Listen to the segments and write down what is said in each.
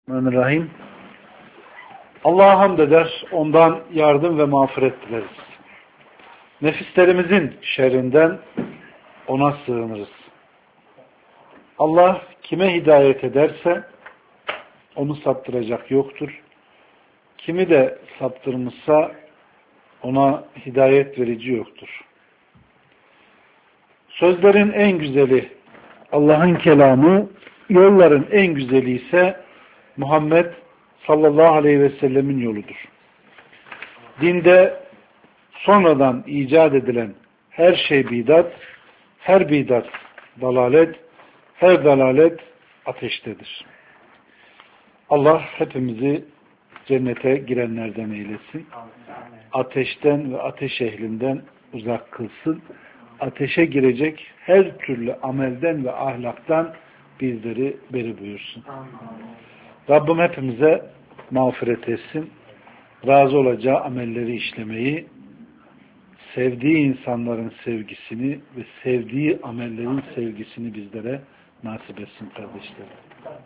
Bismillahirrahmanirrahim. Allah'a hamd eder, ondan yardım ve mağfiret dileriz. Nefislerimizin şerrinden ona sığınırız. Allah kime hidayet ederse onu saptıracak yoktur. Kimi de saptırmışsa ona hidayet verici yoktur. Sözlerin en güzeli Allah'ın kelamı, yolların en güzeli ise Muhammed sallallahu aleyhi ve sellemin yoludur. Dinde sonradan icat edilen her şey bidat, her bidat dalalet, her dalalet ateştedir. Allah hepimizi cennete girenlerden eylesin. Ateşten ve ateş ehlinden uzak kılsın. Ateşe girecek her türlü amelden ve ahlaktan bizleri beri buyursun. Rabbim hepimize mağfiret etsin. Razı olacağı amelleri işlemeyi, sevdiği insanların sevgisini ve sevdiği amellerin sevgisini bizlere nasip etsin kardeşlerim.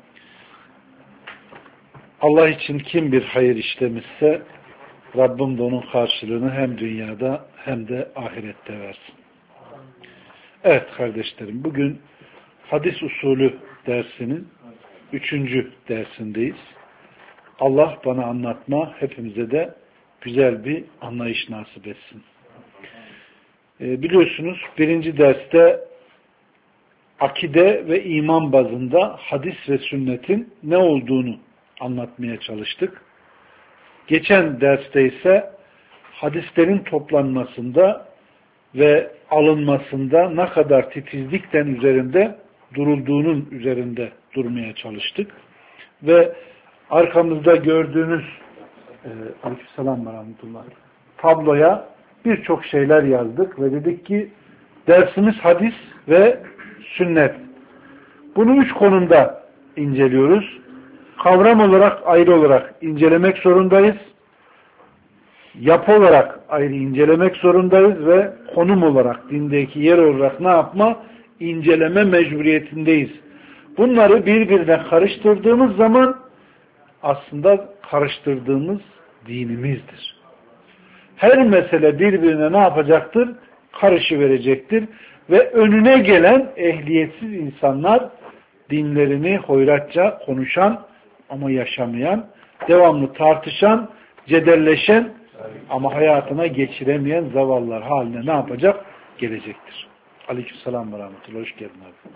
Allah için kim bir hayır işlemişse Rabbim de onun karşılığını hem dünyada hem de ahirette versin. Evet kardeşlerim, bugün hadis usulü dersinin 3. dersindeyiz. Allah bana anlatma, hepimize de güzel bir anlayış nasip etsin. Biliyorsunuz 1. derste akide ve iman bazında hadis ve sünnetin ne olduğunu anlatmaya çalıştık. Geçen derste ise hadislerin toplanmasında ve alınmasında ne kadar titizlikten üzerinde durulduğunun üzerinde durmaya çalıştık. Ve arkamızda gördüğünüz aleykümselam ve rahmetullah tabloya birçok şeyler yazdık ve dedik ki dersimiz hadis ve sünnet. Bunu 3 konumda inceliyoruz. Kavram olarak ayrı olarak incelemek zorundayız. Yapı olarak ayrı incelemek zorundayız ve konum olarak, dindeki yer olarak ne yapma? İnceleme mecburiyetindeyiz. Bunları birbirine karıştırdığımız zaman aslında karıştırdığımız dinimizdir. Her mesele birbirine ne yapacaktır? Karışıverecektir. Ve önüne gelen ehliyetsiz insanlar dinlerini hoyratça konuşan ama yaşamayan, devamlı tartışan, cedelleşen ama hayatına geçiremeyen zavallılar haline ne yapacak? Gelecektir. Aleykümselam ve rahmetullah. Hoş geldin abi.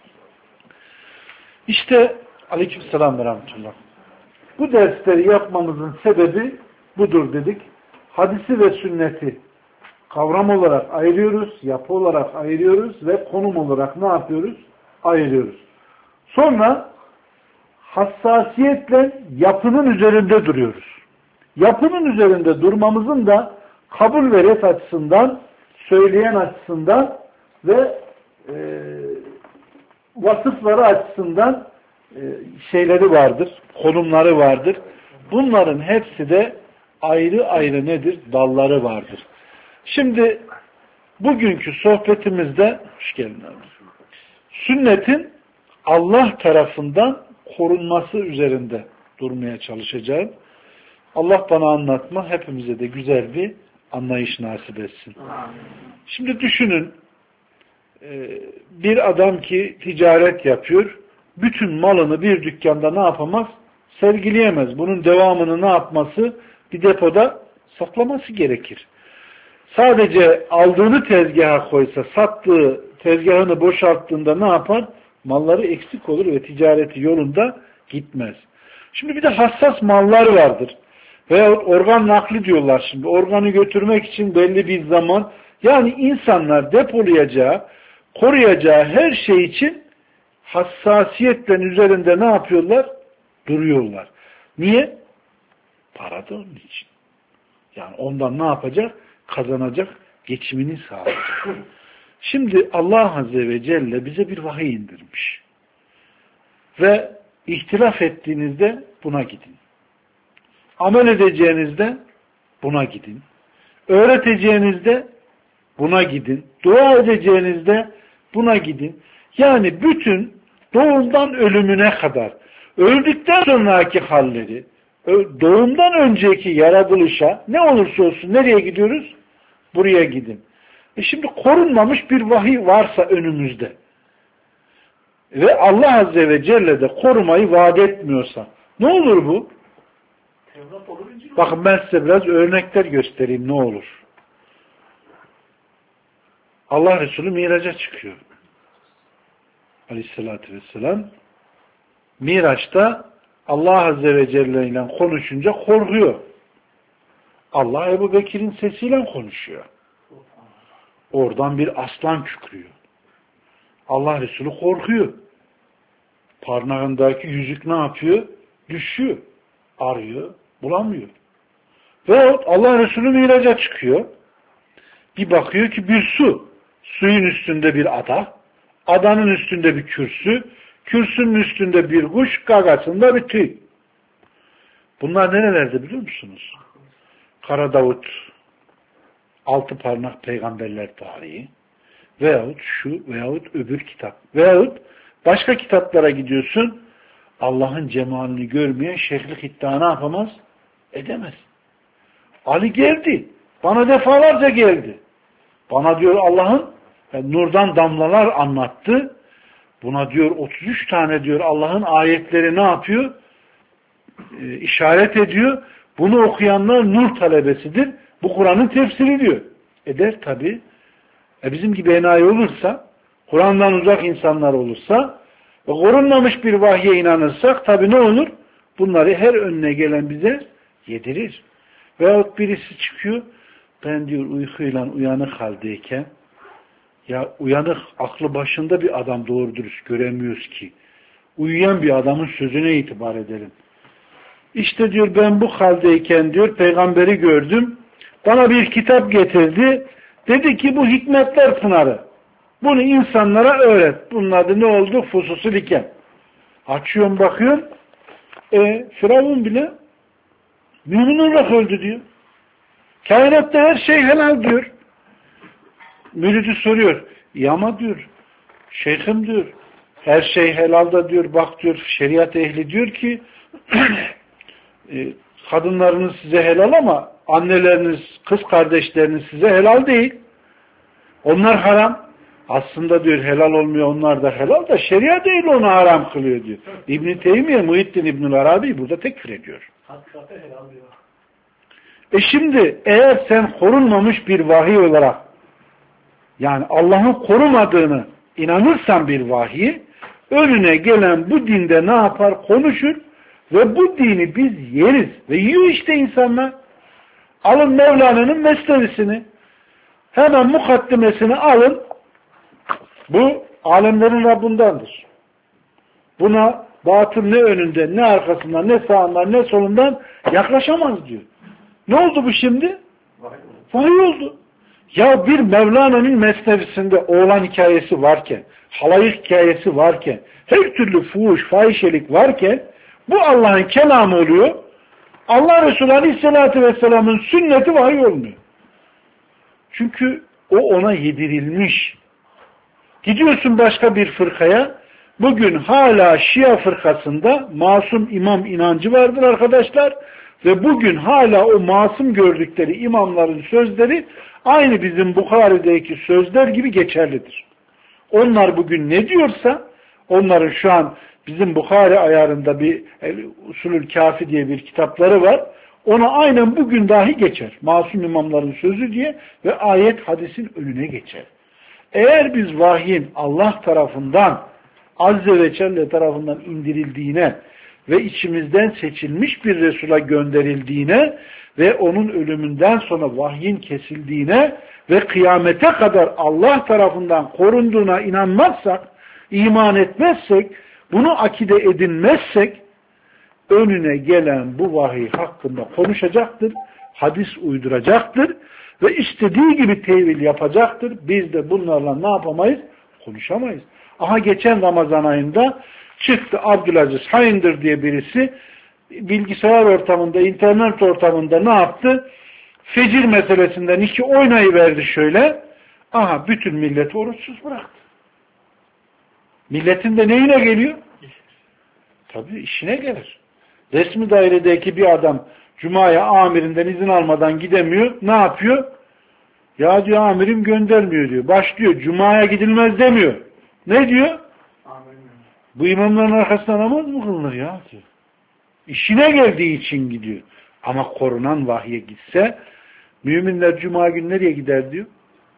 İşte aleykümselam ve rahmetullah. Bu dersleri yapmamızın sebebi budur dedik. Hadisi ve sünneti kavram olarak ayırıyoruz, yapı olarak ayırıyoruz ve konum olarak ne yapıyoruz? Ayırıyoruz. Sonra hassasiyetle yapının üzerinde duruyoruz. Yapının üzerinde durmamızın da kabul ve ret açısından, söyleyen açısından ve vasıfları açısından şeyleri vardır, konumları vardır. Bunların hepsi de ayrı ayrı nedir? Dalları vardır. Şimdi bugünkü sohbetimizde hoş geldin abi. Sünnetin Allah tarafından korunması üzerinde durmaya çalışacağım. Allah bana anlatma, hepimize de güzel bir anlayış nasip etsin. Şimdi düşünün, bir adam ki ticaret yapıyor, bütün malını bir dükkanda ne yapamaz? Sergileyemez. Bunun devamını ne yapması? Bir depoda saklaması gerekir. Sadece aldığını tezgaha koysa, sattığı tezgahını boşalttığında ne yapar? Malları eksik olur ve ticareti yolunda gitmez. Şimdi bir de hassas mallar vardır. Veyahut organ nakli diyorlar şimdi. Organı götürmek için belli bir zaman, yani insanlar depolayacağı, koruyacağı her şey için hassasiyetle üzerinde ne yapıyorlar? Duruyorlar. Niye? Para da onun için. Yani ondan ne yapacak? Kazanacak, geçimini sağlayacak. Şimdi Allah Azze ve Celle bize bir vahiy indirmiş. Ve ihtilaf ettiğinizde buna gidin. Amel edeceğinizde buna gidin. Öğreteceğinizde buna gidin. Dua edeceğinizde buna gidin. Yani bütün doğumdan ölümüne kadar öldükten sonraki halleri, doğumdan önceki yaratılışa ne olursa olsun nereye gidiyoruz? Buraya gidin. Şimdi korunmamış bir vahiy varsa önümüzde ve Allah Azze ve Celle de korumayı vaat etmiyorsa ne olur bu? Bakın ben size biraz örnekler göstereyim ne olur. Allah Resulü Miraç'a çıkıyor. Aleyhissalatü vesselam. Miraç'ta Allah Azze ve Celle ile konuşunca korkuyor. Allah Ebu Bekir'in sesiyle konuşuyor. Oradan bir aslan kükrüyor. Allah Resulü korkuyor. Parmağındaki yüzük ne yapıyor? Düşüyor. Arıyor. Bulamıyor. Veyahut Allah Resulü Miraç'a çıkıyor. Bir bakıyor ki bir su. Suyun üstünde bir ada. Adanın üstünde bir kürsü. Kürsünün üstünde bir kuş. Gagasında bir tüy. Bunlar nerelerde biliyor musunuz? Kara Davut, Altı Parmak Peygamberler Tarihi veyahut şu veyahut öbür kitap veyahut başka kitaplara gidiyorsun, Allah'ın cemalini görmeyen şeyhlik iddia ne yapamaz? Edemez. Ali geldi. Bana defalarca geldi. Bana diyor Allah'ın nurdan damlalar anlattı. Buna diyor 33 tane diyor Allah'ın ayetleri ne yapıyor? İşaret ediyor. Bunu okuyanlar nur talebesidir. Bu Kur'an'ın tefsiri diyor. Eder tabi. Bizim gibi enayi olursa, Kur'an'dan uzak insanlar olursa ve korunmamış bir vahye inanırsak tabi ne olur? Bunları her önüne gelen bize yedirir. Veyahut birisi çıkıyor, ben diyor uykuyla uyanık haldeyken, ya uyanık aklı başında bir adam doğru dürüst göremiyoruz ki. Uyuyan bir adamın sözüne itibar edelim. İşte diyor ben bu haldeyken diyor peygamberi gördüm. Bana bir kitap getirdi. Dedi ki bu hikmetler pınarı. Bunu insanlara öğret. Bunun adı ne oldu? Fusus-ül Hikem. Açıyorum bakıyorum. Firavun bile mümin olarak öldü diyor. Kainatta her şey helal diyor. Müridi soruyor. Ama diyor şeyhim diyor her şey helal da diyor bak diyor şeriat ehli diyor ki kadınlarınız size helal ama anneleriniz, kız kardeşleriniz size helal değil. Onlar haram. Aslında diyor helal olmuyor onlar da helal da şeriat değil onu haram kılıyor diyor. İbn-i Teymiye, Muhittin İbnül Arabi burada tekfir ediyor. Şimdi eğer sen korunmamış bir vahiy olarak yani Allah'ın korumadığını inanırsan bir vahiy önüne gelen bu dinde ne yapar? Konuşur ve bu dini biz yeriz ve yiyor işte insanlar. Alın Mevlana'nın mesnevisini hemen mukaddimesini alın. Bu alemlerin Rabbi'ndendir. Buna batıl ne önünde, ne arkasından, ne sağından, ne solundan yaklaşamaz diyor. Ne oldu bu şimdi? Vahiy oldu. Ya bir Mevlana'nın mesnevisinde oğlan hikayesi varken, halayık hikayesi varken, her türlü fuhuş, fahişelik varken bu Allah'ın kelamı oluyor. Allah Resulü Aleyhisselatü Vesselam'ın sünneti vahiy olmuyor. Çünkü o ona yedirilmiş. Gidiyorsun başka bir fırkaya, bugün hala Şia fırkasında masum imam inancı vardır arkadaşlar ve bugün hala o masum gördükleri imamların sözleri aynı bizim Bukhari'deki sözler gibi geçerlidir. Onlar bugün ne diyorsa, onların şu an bizim Bukhari ayarında bir Usulül Kafi diye bir kitapları var. Ona aynen bugün dahi geçer. Masum imamların sözü diye ve ayet hadisin önüne geçer. Eğer biz vahyin Allah tarafından, Azze ve Celle tarafından indirildiğine ve içimizden seçilmiş bir Resul'a gönderildiğine ve onun ölümünden sonra vahyin kesildiğine ve kıyamete kadar Allah tarafından korunduğuna inanmazsak, iman etmezsek, bunu akide edinmezsek, önüne gelen bu vahiy hakkında konuşacaktır, hadis uyduracaktır ve istediği gibi tevil yapacaktır. Biz de bunlarla ne yapamayız? Konuşamayız. Aha geçen Ramazan ayında çıktı Abdülaziz Hayındır diye birisi bilgisayar ortamında, internet ortamında ne yaptı? Fecir meselesinden iki oynayıverdi şöyle. Aha bütün milleti oruçsuz bıraktı. Milletin de neyine geliyor? Tabii işine gelir. Resmi dairedeki bir adam Cuma'ya amirinden izin almadan gidemiyor. Ne yapıyor? Ya diyor amirim göndermiyor diyor. Başlıyor. Cuma'ya gidilmez demiyor. Ne diyor? Bu imamların arkasında namaz mı kılınır ya diyor. İşine geldiği için gidiyor. Ama korunan vahye gitse müminler Cuma günü nereye gider diyor?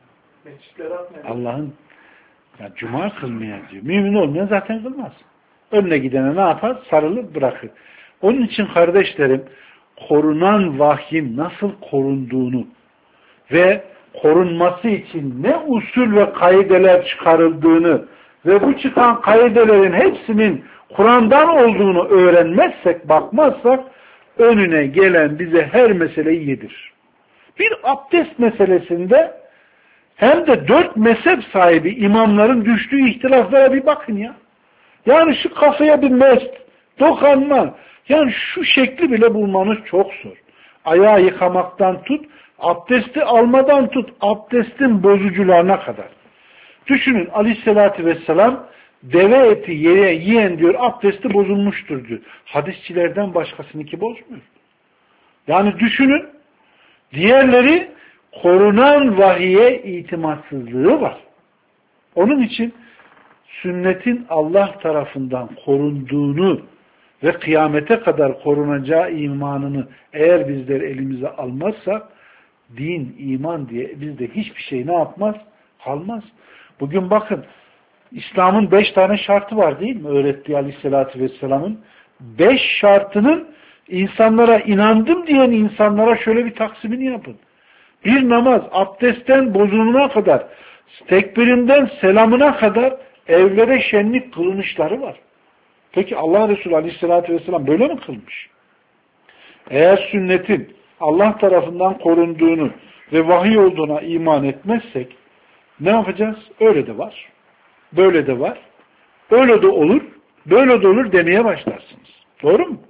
Allah'ın Cuma kılmaya diyor. Mümin olmayan zaten kılmaz. Önüne gidene ne yapar? Sarılır bırakır. Onun için kardeşlerim korunan vahyin nasıl korunduğunu ve korunması için ne usul ve kaideler çıkarıldığını ve bu çıkan kaidelerin hepsinin Kur'an'dan olduğunu öğrenmezsek, bakmazsak önüne gelen bize her meseleyi yedirir. Bir abdest meselesinde hem de 4 mezhep sahibi imamların düştüğü ihtilaflara bir bakın ya. Yani şu kafaya bir mest, dokanma, yani şu şekli bile bulmanız çok zor. Ayağı yıkamaktan tut, abdesti almadan tut, abdestin bozucularına kadar. Düşünün Aleyhisselatü Vesselam deve eti yiyen diyor abdesti bozulmuştur diyor. Hadisçilerden başkasınınki bozmuyor. Yani düşünün diğerleri korunan vahiye itimatsızlığı var. Onun için sünnetin Allah tarafından korunduğunu ve kıyamete kadar korunacağı imanını eğer bizler elimize almazsak din, iman diye bizde hiçbir şey ne yapmaz? Kalmaz. Bugün bakın İslam'ın 5 tane şartı var değil mi? Öğrettiği Aleyhisselatü Vesselam'ın 5 şartının insanlara inandım diyen insanlara şöyle bir taksimini yapın. Bir namaz abdestten bozuluna kadar, tekbirinden selamına kadar evlere şenlik kılınışları var. Peki Allah Resulü Aleyhisselatü Vesselam böyle mi kılmış? Eğer sünnetin Allah tarafından korunduğunu ve vahiy olduğuna iman etmezsek ne yapacağız? Öyle de var. Böyle de var. Öyle de olur. Böyle de olur demeye başlarsınız. Doğru mu?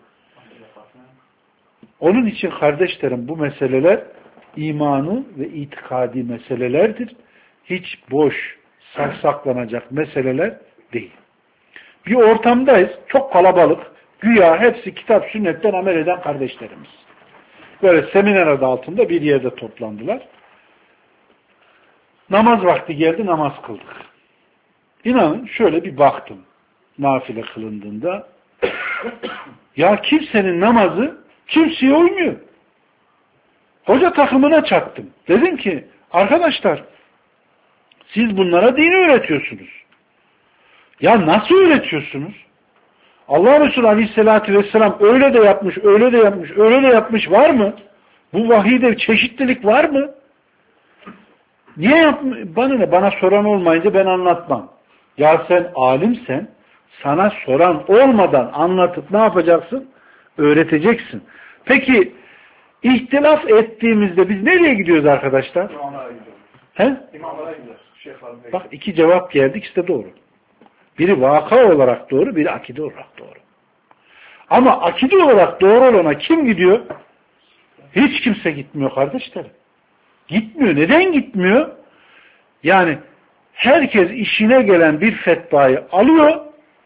Onun için kardeşlerim bu meseleler imanı ve itikadi meselelerdir. Hiç boş, saklanacak meseleler değil. Bir ortamdayız. Çok kalabalık. Güya hepsi kitap sünnetten amel eden kardeşlerimiz. Böyle seminer adı altında bir yerde toplandılar. Namaz vakti geldi, namaz kıldık. İnanın şöyle bir baktım. Nafile kılındığında ya kimsenin namazı kimseye uymuyor. Hoca takımına çattım. Dedim ki arkadaşlar siz bunlara dini öğretiyorsunuz. Ya nasıl öğretiyorsunuz? Allah Resulü Aleyhisselatü Vesselam öyle de yapmış, öyle de yapmış, öyle de yapmış var mı? Bu vahiyde çeşitlilik var mı? Niye yapmış? Bana ne? Bana soran olmayınca ben anlatmam. Ya sen alimsen sana soran olmadan anlatıp ne yapacaksın? Öğreteceksin. Peki ihtilaf ettiğimizde biz nereye gidiyoruz arkadaşlar? İmamlara gidiyoruz. He? İmamlara gidiyoruz. Bak 2 cevap geldi, ikisi de doğru. Biri vaka olarak doğru, biri akide olarak doğru. Ama akide olarak doğru olana kim gidiyor? Hiç kimse gitmiyor kardeşlerim. Gitmiyor. Neden gitmiyor? Yani herkes işine gelen bir fetvayı alıyor,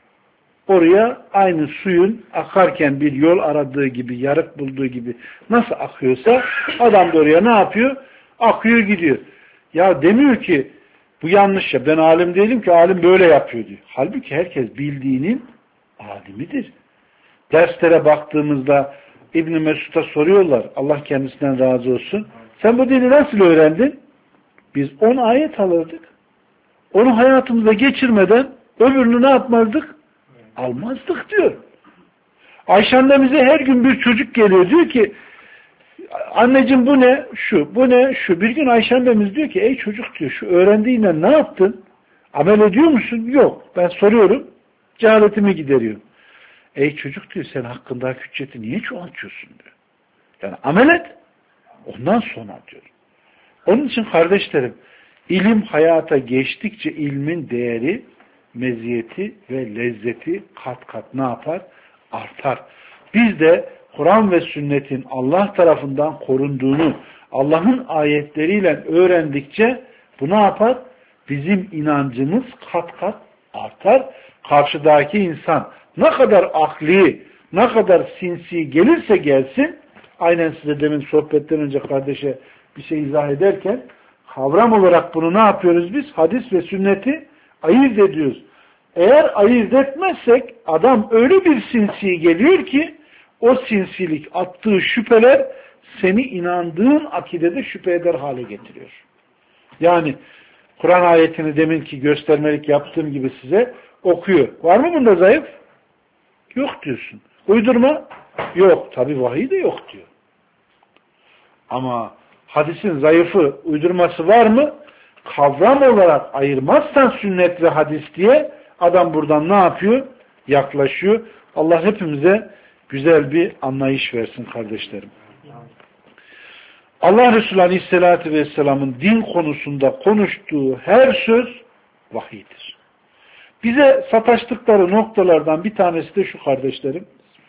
oraya aynı suyun akarken bir yol aradığı gibi, yarık bulduğu gibi nasıl akıyorsa adam da oraya ne yapıyor? Akıyor gidiyor. Ya demiyor ki bu yanlış ya. Ben alim değilim ki alim böyle yapıyor diyor. Halbuki herkes bildiğinin alimidir. Derslere baktığımızda İbn-i Mesud'a soruyorlar. Allah kendisinden razı olsun. Sen bu dini nasıl öğrendin? Biz 10 ayet alırdık. Onu hayatımıza geçirmeden öbürünü ne yapmazdık? Almazdık diyor. Ayşe annemize her gün bir çocuk geliyor. Diyor ki anneciğim bu ne? Şu. Bu ne? Şu. Bir gün Ayşe annemiz diyor ki ey çocuk diyor şu öğrendiğinle ne yaptın? Amel ediyor musun? Yok. Ben soruyorum. Cehaletimi gideriyorum. Ey çocuk diyor sen hakkındaki hücceti niye çoğaltıyorsun diyor. Yani amel et. Ondan sonra diyor. Onun için kardeşlerim ilim hayata geçtikçe ilmin değeri, meziyeti ve lezzeti kat kat ne yapar? Artar. Biz de Kur'an ve sünnetin Allah tarafından korunduğunu Allah'ın ayetleriyle öğrendikçe bu ne yapar? Bizim inancımız kat kat artar. Karşıdaki insan ne kadar akli, ne kadar sinsi gelirse gelsin, aynen size demin sohbetten önce kardeşe bir şey izah ederken, kavram olarak bunu ne yapıyoruz biz? Hadis ve sünneti ayırt ediyoruz. Eğer ayırt etmezsek adam öyle bir sinsi geliyor ki o sinsilik, attığı şüpheler seni inandığın akidede şüphe eder hale getiriyor. Yani Kur'an ayetini deminki göstermelik yaptığım gibi size okuyor. Var mı bunda zayıf? Yok diyorsun. Uydurma? Yok. Tabi vahiy de yok diyor. Ama hadisin zayıfı, uydurması var mı? Kavram olarak ayırmazsan sünnet ve hadis diye adam buradan ne yapıyor? Yaklaşıyor. Allah hepimize güzel bir anlayış versin kardeşlerim. Allah Resulü Aleyhisselatü Vesselam'ın din konusunda konuştuğu her söz vahiydir. Bize sataştıkları noktalardan bir tanesi de şu kardeşlerim.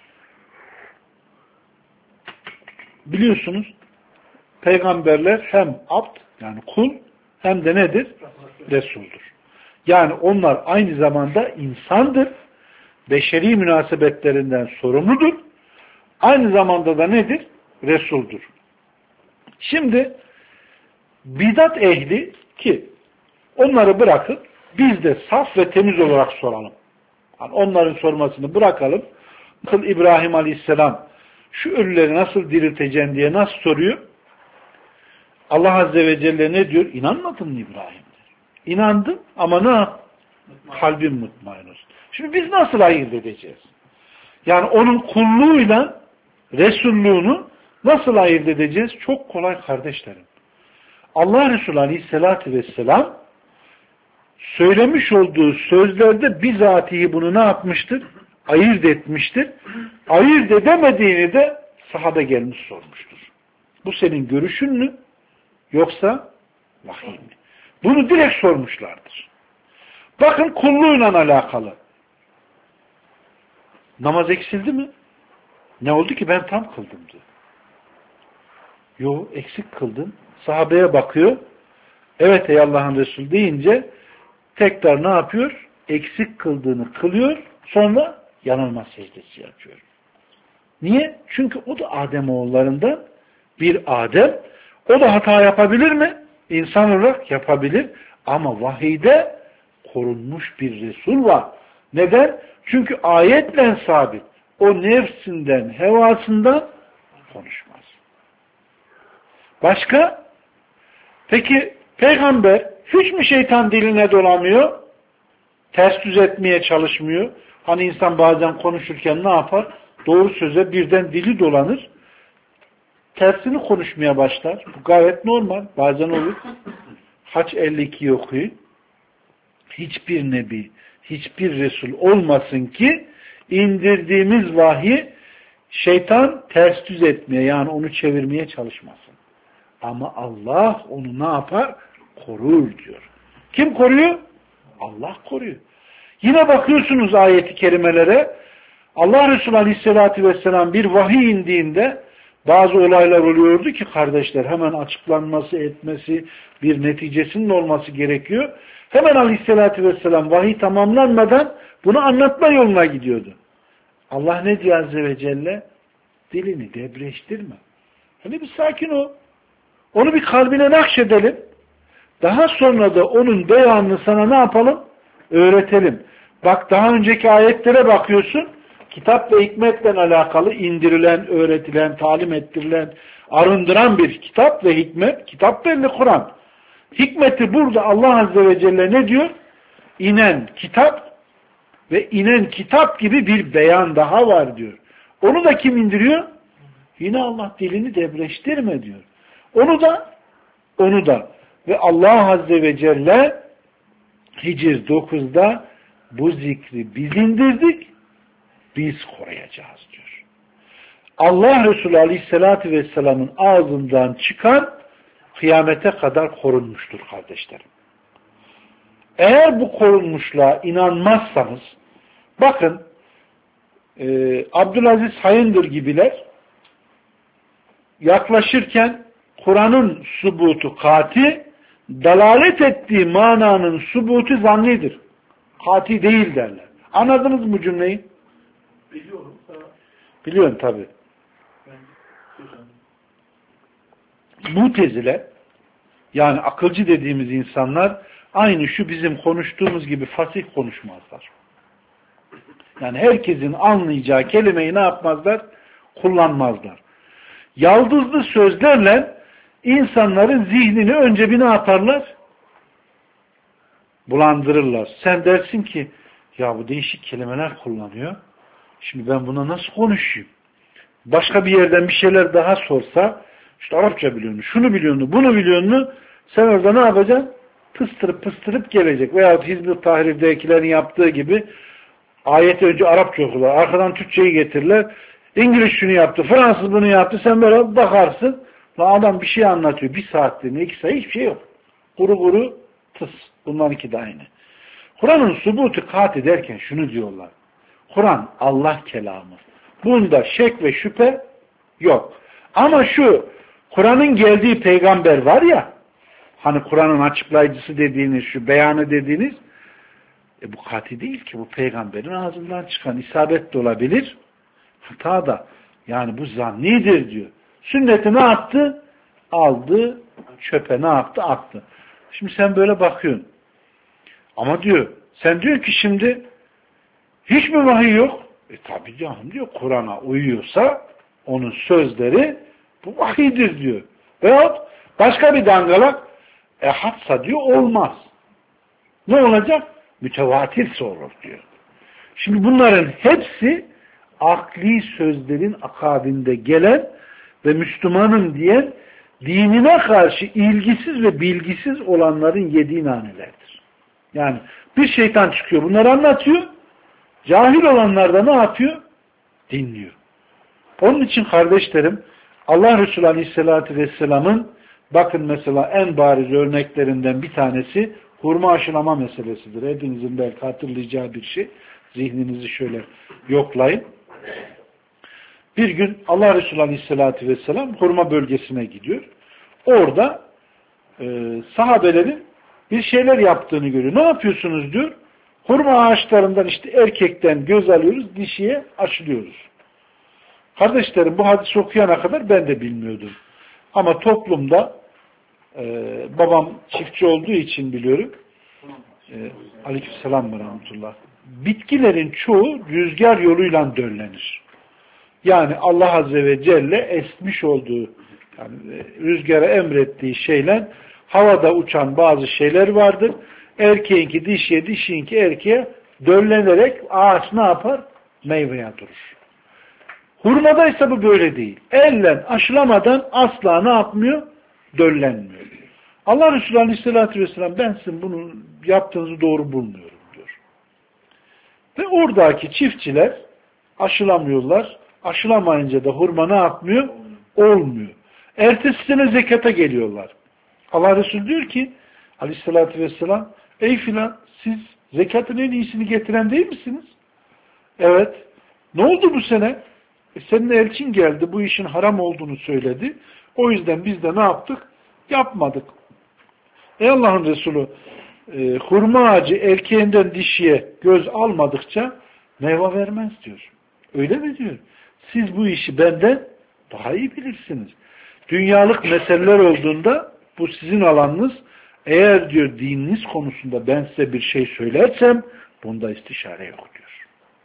Biliyorsunuz peygamberler hem abd yani kul hem de nedir? Resul'dur. Yani onlar aynı zamanda insandır. Beşeri münasebetlerinden sorumludur. Aynı zamanda da nedir? Resul'dur. Şimdi bidat ehli ki onları bırakıp biz de saf ve temiz olarak soralım. Yani onların sormasını bırakalım. Nasıl İbrahim Aleyhisselam şu ölüleri nasıl dirilteceğim diye nasıl soruyor? Allah Azze ve Celle ne diyor? İnanmadın mı İbrahim? İnandım ama ne yap? Kalbim mutmain olsun. Şimdi biz nasıl ayırt edeceğiz? Yani onun kulluğuyla Resulluğunu nasıl ayırt edeceğiz? Çok kolay kardeşlerim. Allah Resulü Aleyhisselatü Vesselam söylemiş olduğu sözlerde bizatihi bunu ne yapmıştır? Ayırt etmiştir. Ayırt edemediğini de sahabe gelmiş sormuştur. Bu senin görüşün mü? Yoksa vahiy mi? Bunu direkt sormuşlardır. Bakın kulluğuyla alakalı. Namaz eksildi mi? Ne oldu ki ben tam kıldım diyor. Yo eksik kıldın. Sahabeye bakıyor. Evet ey Allah'ın Resulü deyince tekrar ne yapıyor? Eksik kıldığını kılıyor. Sonra yanılma secdesi yapıyor. Niye? Çünkü o da Ademoğullarından bir Adem. O da hata yapabilir mi? İnsan olarak yapabilir. Ama vahiyde korunmuş bir Resul var. Neden? Çünkü ayetle sabit. O nefsinden, hevasından konuşmaz. Başka? Peki peygamber hiç mi şeytan diline dolamıyor? Ters düz etmeye çalışmıyor. Hani insan bazen konuşurken ne yapar? Doğru söze birden dili dolanır. Tersini konuşmaya başlar. Bu gayet normal. Bazen olur. Haç 52 okuyor. Hiçbir nebi, hiçbir Resul olmasın ki indirdiğimiz vahiy şeytan ters düz etmeye yani onu çevirmeye çalışmasın. Ama Allah onu ne yapar? Korur diyor. Kim koruyor? Allah koruyor. Yine bakıyorsunuz ayeti kerimelere Allah Resulü Aleyhisselatü Vesselam bir vahiy indiğinde bazı olaylar oluyordu ki kardeşler hemen açıklanması etmesi bir neticesinin olması gerekiyor. Hemen Aleyhisselatü Vesselam vahiy tamamlanmadan bunu anlatma yoluna gidiyordu. Allah ne diyor Azze ve Celle? Dilini debreştirme. Hani bir sakin ol. Onu bir kalbine nakşedelim. Daha sonra da onun beyanını sana ne yapalım? Öğretelim. Bak daha önceki ayetlere bakıyorsun. Kitap ve hikmetle alakalı indirilen, öğretilen, talim ettirilen, arındıran bir kitap ve hikmet. Kitap belli Kur'an. Hikmeti burada Allah Azze ve Celle ne diyor? İnen kitap ve inen kitap gibi bir beyan daha var diyor. Onu da kim indiriyor? Yine Allah dilini debreştirme diyor. Onu da ve Allah Azze ve Celle Hicr 9'da bu zikri biz indirdik, biz koruyacağız diyor. Allah Resulü Aleyhisselatü Vesselam'ın ağzından çıkan kıyamete kadar korunmuştur kardeşlerim. Eğer bu korunmuşluğa inanmazsanız bakın Abdülaziz Hayındır gibiler yaklaşırken Kur'an'ın subutu kati, dalalet ettiği mananın subutu zannidir. Kati değil derler. Anladınız mı cümleyi? Biliyorum. Biliyorum tabi. Mutezile, yani akılcı dediğimiz insanlar aynı şu bizim konuştuğumuz gibi fasih konuşmazlar. Yani herkesin anlayacağı kelimeyi ne yapmazlar? Kullanmazlar. Yaldızlı sözlerle insanların zihnini önce bir ne yaparlar? Bulandırırlar. Sen dersin ki ya bu değişik kelimeler kullanıyor. Şimdi ben buna nasıl konuşayım? Başka bir yerden bir şeyler daha sorsa, işte Arapça biliyor musun, şunu biliyor musun, bunu biliyor musun? Sen orada ne yapacaksın? Pıstırıp gelecek. Veyahut Hizb-ı Tahrir'dekilerin yaptığı gibi ayeti önce Arapça okurlar. Arkadan Türkçeyi getirirler. İngiliz şunu yaptı, Fransız bunu yaptı. Sen böyle bakarsın. Adam bir şey anlatıyor. 1 saatliğine 2 saat hiçbir şey yok. Kuru tıs. Bunların iki de aynı. Kur'an'ın subutu kati derken şunu diyorlar. Kur'an Allah kelamı. Bunda şek ve şüphe yok. Ama şu Kur'an'ın geldiği peygamber var ya, hani Kur'an'ın açıklayıcısı dediğiniz, şu beyanı dediğiniz, bu kati değil ki, bu peygamberin ağzından çıkan isabet de olabilir. Hata da. Yani bu zannidir diyor. Sünneti ne yaptı? Aldı, çöpe ne yaptı? Attı. Şimdi sen böyle bakıyorsun. Ama diyor, sen diyor ki şimdi hiç mi vahiy yok? Tabii canım diyor, Kur'an'a uyuyorsa onun sözleri bu vahiydir diyor. Veyahut başka bir dangalak ehadsa diyor olmaz. Ne olacak? Mütevatirse olur diyor. Şimdi bunların hepsi akli sözlerin akabinde gelen ve Müslümanım diyen dinine karşı ilgisiz ve bilgisiz olanların yediği nanelerdir. Yani bir şeytan çıkıyor bunları anlatıyor. Cahil olanlar da ne yapıyor? Dinliyor. Onun için kardeşlerim Allah Resulü Aleyhisselatü Vesselam'ın bakın mesela en bariz örneklerinden bir tanesi hurma aşılama meselesidir. Hepinizin belki hatırlayacağı bir şey. Zihninizi şöyle yoklayın. Bir gün Allah Resulü Aleyhisselatü Vesselam hurma bölgesine gidiyor. Orada sahabelerin bir şeyler yaptığını görüyor. Ne yapıyorsunuz diyor. Hurma ağaçlarından işte erkekten göz alıyoruz, dişiye aşılıyoruz. Kardeşlerim bu hadisi okuyana kadar ben de bilmiyordum. Ama toplumda babam çiftçi olduğu için biliyorum. Aleykümselam ve rahmetullah. Bitkilerin çoğu rüzgar yoluyla döllenir. Yani Allah Azze ve Celle esmiş olduğu, yani rüzgara emrettiği şeyler, havada uçan bazı şeyler vardır. Erkeğinki dişiye, dişinki erkeğe döllenerek ağaç ne yapar? Meyveye durur. Hurmada ise bu böyle değil. Elle aşılamadan asla ne yapmıyor? Döllenmiyor. Allah Resulü Aleyhisselatü Vesselam ben sizin bunu yaptığınızı doğru bulmuyorum diyor. Ve oradaki çiftçiler aşılamıyorlar. Aşılamayınca da hurma ne yapmıyor? Olmuyor. Ertesi sene zekata geliyorlar. Allah Resulü diyor ki Aleyhisselatü Vesselam ey filan siz zekatın en iyisini getiren değil misiniz? Evet. Ne oldu bu sene? Senin elçin geldi. Bu işin haram olduğunu söyledi. O yüzden biz de ne yaptık? Yapmadık. Ey Allah'ın Resulü hurma ağacı erkeğinden dişiye göz almadıkça meyve vermez diyor. Öyle mi diyor? Siz bu işi benden daha iyi bilirsiniz. Dünyalık meseleler olduğunda bu sizin alanınız. Eğer diyor dininiz konusunda ben size bir şey söylersem bunda istişare yok diyor.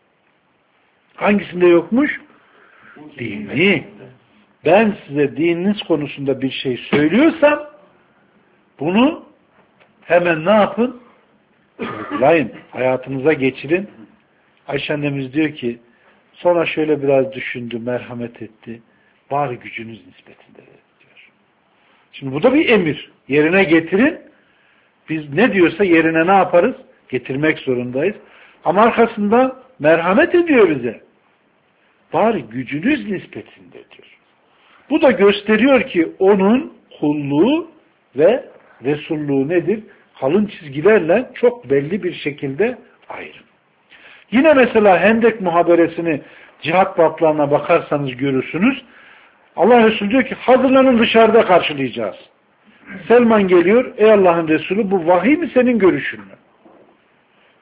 Hangisinde yokmuş? Dini. Ben size dininiz konusunda bir şey söylüyorsam bunu hemen ne yapın? Uygulayın. Hayatınıza geçirin. Ayşe annemiz diyor ki sonra şöyle biraz düşündü, merhamet etti. Bari gücünüz nispetinde diyor. Şimdi bu da bir emir. Yerine getirin. Biz ne diyorsa yerine ne yaparız? Getirmek zorundayız. Ama arkasından merhamet ediyor bize. Bari gücünüz nispetinde diyor. Bu da gösteriyor ki onun kulluğu ve Resulluğu nedir? Kalın çizgilerle çok belli bir şekilde ayrı. Yine mesela Hendek muhaberesini cihat bablarına bakarsanız görürsünüz. Allah Resulü diyor ki hazırlanın dışarıda karşılayacağız. Selman geliyor. Ey Allah'ın Resulü bu vahiy mi senin görüşün mü?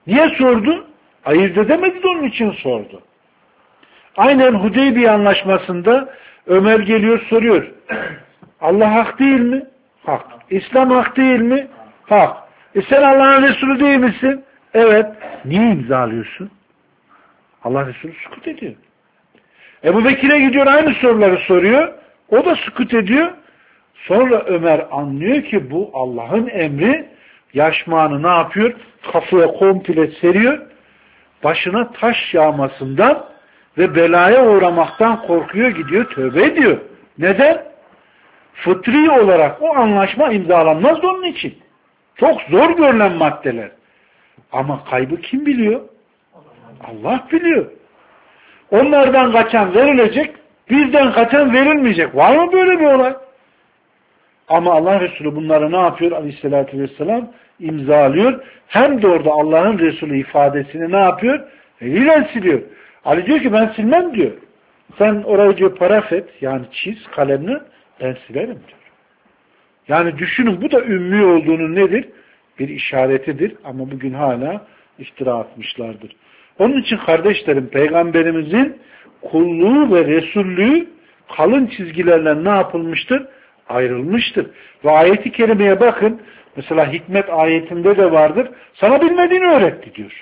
Niye sordu? Ayırt edemedi de onun için sordu. Aynen Hudeybiye anlaşmasında Ömer geliyor soruyor. Allah hak değil mi? Hak. İslam hak değil mi? Hak. Sen Allah'ın Resulü değil misin? Evet. Niye imzalıyorsun? Allah Resulü sükut ediyor. Ebu Bekir'e gidiyor aynı soruları soruyor. O da sükut ediyor. Sonra Ömer anlıyor ki bu Allah'ın emri. Yaşmağını ne yapıyor? Kafaya komple seriyor. Başına taş yağmasından ve belaya uğramaktan korkuyor, gidiyor, tövbe ediyor. Neden? Fıtri olarak o anlaşma imzalanmaz onun için. Çok zor görülen maddeler. Ama kaybı kim biliyor? Allah biliyor. Onlardan kaçan verilecek, bizden kaçan verilmeyecek. Var mı böyle bir olay? Ama Allah Resulü bunları ne yapıyor? Aleyhissalatü vesselam imzalıyor. Hem de orada Allah'ın Resulü ifadesini ne yapıyor? Eliyle siliyor. Ali diyor ki ben silmem diyor. Sen orayı diyor paraf et, yani çiz kalemle, ben silerim diyor. Yani düşünün, bu da ümmi olduğunun nedir? Bir işaretidir. Ama bugün hala iftira atmışlardır. Onun için kardeşlerim, Peygamberimizin kulluğu ve Resullüğü kalın çizgilerle ne yapılmıştır? Ayrılmıştır. Ve ayeti kerimeye bakın. Mesela Hikmet ayetinde de vardır. Sana bilmediğini öğretti diyor.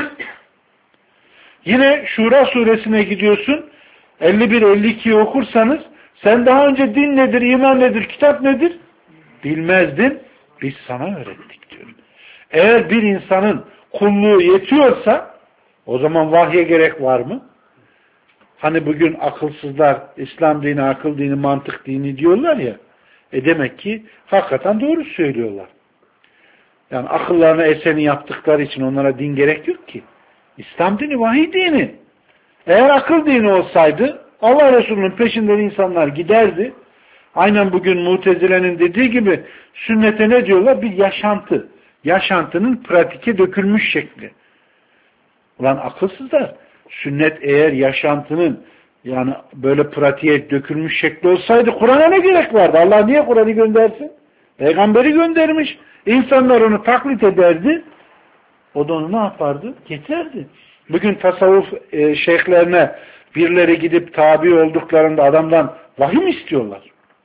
Yine Şura suresine gidiyorsun. 51-52'yi okursanız sen daha önce din nedir, iman nedir, kitap nedir? Bilmezdin. Biz sana öğrettik diyor. Eğer bir insanın kulluğu yetiyorsa o zaman vahye gerek var mı? Hani bugün akılsızlar İslam dini, akıl dini, mantık dini diyorlar ya. Demek ki hakikaten doğru söylüyorlar. Yani akıllarına eseni yaptıkları için onlara din gerek yok ki. İslam dini vahiy dini. Eğer akıl dini olsaydı Allah Resulü'nün peşinden insanlar giderdi. Aynen bugün Mutezile'nin dediği gibi sünnete ne diyorlar? Bir yaşantı. Yaşantının pratike dökülmüş şekli. Ulan akılsızlar. Sünnet eğer yaşantının yani böyle pratiğe dökülmüş şekli olsaydı Kur'an'a ne gerek vardı? Allah niye Kur'an'ı göndersin? Peygamberi göndermiş. İnsanlar onu taklit ederdi. O da onu ne yapardı? Geçerdi. Bugün tasavvuf şeyhlerine birileri gidip tabi olduklarında adamdan vahiy mi istiyorlar?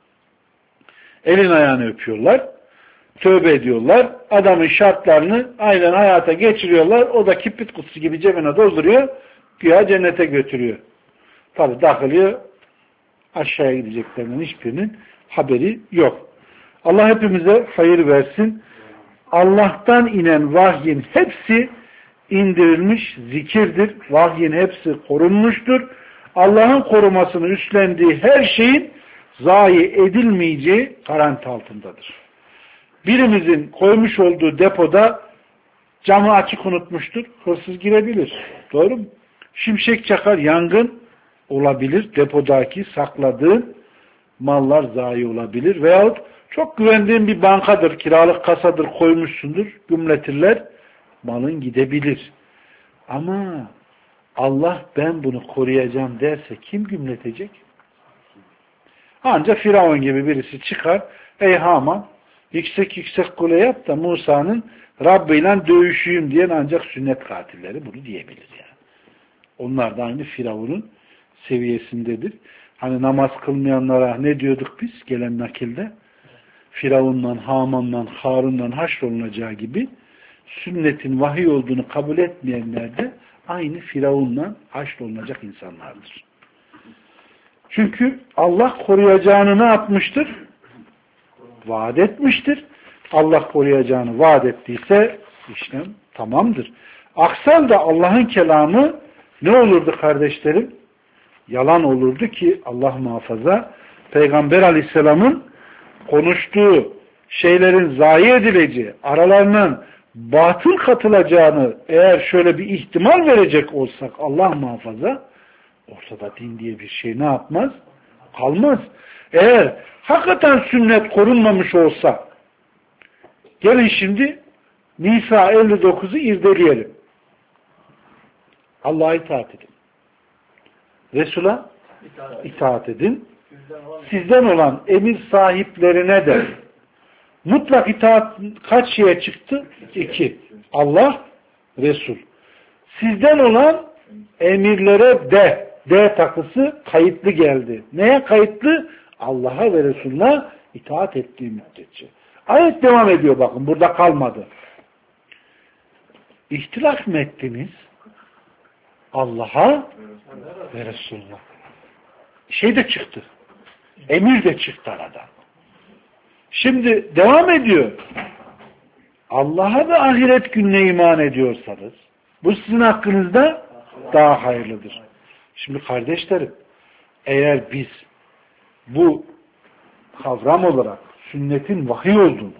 Elin ayağını öpüyorlar. Tövbe ediyorlar. Adamın şartlarını aynen hayata geçiriyorlar. O da kibrit kutusu gibi cebine dolduruyor. Güya cennete götürüyor. Tabi dağılıyor. Aşağıya gideceklerinin hiçbirinin haberi yok. Allah hepimize hayır versin. Allah'tan inen vahyin hepsi indirilmiş zikirdir. Vahyin hepsi korunmuştur. Allah'ın korumasını üstlendiği her şeyin zayi edilmeyeceği garanti altındadır. Birimizin koymuş olduğu depoda camı açık unutmuştur. Hırsız girebilir. Doğru mu? Şimşek çakar, yangın olabilir. Depodaki sakladığın mallar zayi olabilir. Veyahut çok güvendiğin bir bankadır, kiralık kasadır, koymuşsundur. Gümletirler. Malın gidebilir. Ama Allah ben bunu koruyacağım derse kim gümletecek? Ancak Firavun gibi birisi çıkar. Ey Haman, yüksek yüksek kule yap da Musa'nın Rabbiyle dövüşeyim diyen ancak sünnet katilleri bunu diyebilir yani. Onlar da aynı Firavun'un seviyesindedir. Hani namaz kılmayanlara ne diyorduk biz gelen nakilde? Firavun'la, Haman'la, Harun'la haşrolunacağı gibi sünnetin vahiy olduğunu kabul etmeyenler de aynı Firavun'la haşrolunacak insanlardır. Çünkü Allah koruyacağını ne yapmıştır? Vaat etmiştir. Allah koruyacağını vaat ettiyse işlem tamamdır. Aksal da Allah'ın kelamı ne olurdu kardeşlerim? Yalan olurdu ki Allah muhafaza Peygamber Aleyhisselam'ın konuştuğu şeylerin zayi edileceği, aralarından batıl katılacağını eğer şöyle bir ihtimal verecek olsak Allah muhafaza ortada din diye bir şey ne yapmaz? Kalmaz. Eğer hakikaten sünnet korunmamış olsa gelin şimdi Nisa 59'u irdeleyelim. Allah'a itaat edin. Resul'a itaat edin. Sizden olan emir sahiplerine de mutlak itaat kaç şeye çıktı? 2. Allah Resul. Sizden olan emirlere D takısı kayıtlı geldi. Neye kayıtlı? Allah'a ve Resulüne itaat ettiği müddetçe. Ayet devam ediyor bakın. Burada kalmadı. İhtilaf mı ettiniz? Allah'a ve Resulüne. Şey de çıktı. Emir de çıktı aradan. Şimdi devam ediyor. Allah'a ve ahiret gününe iman ediyorsanız bu sizin hakkınızda daha hayırlıdır. Şimdi kardeşlerim, eğer biz bu kavram olarak sünnetin vahiy olduğunu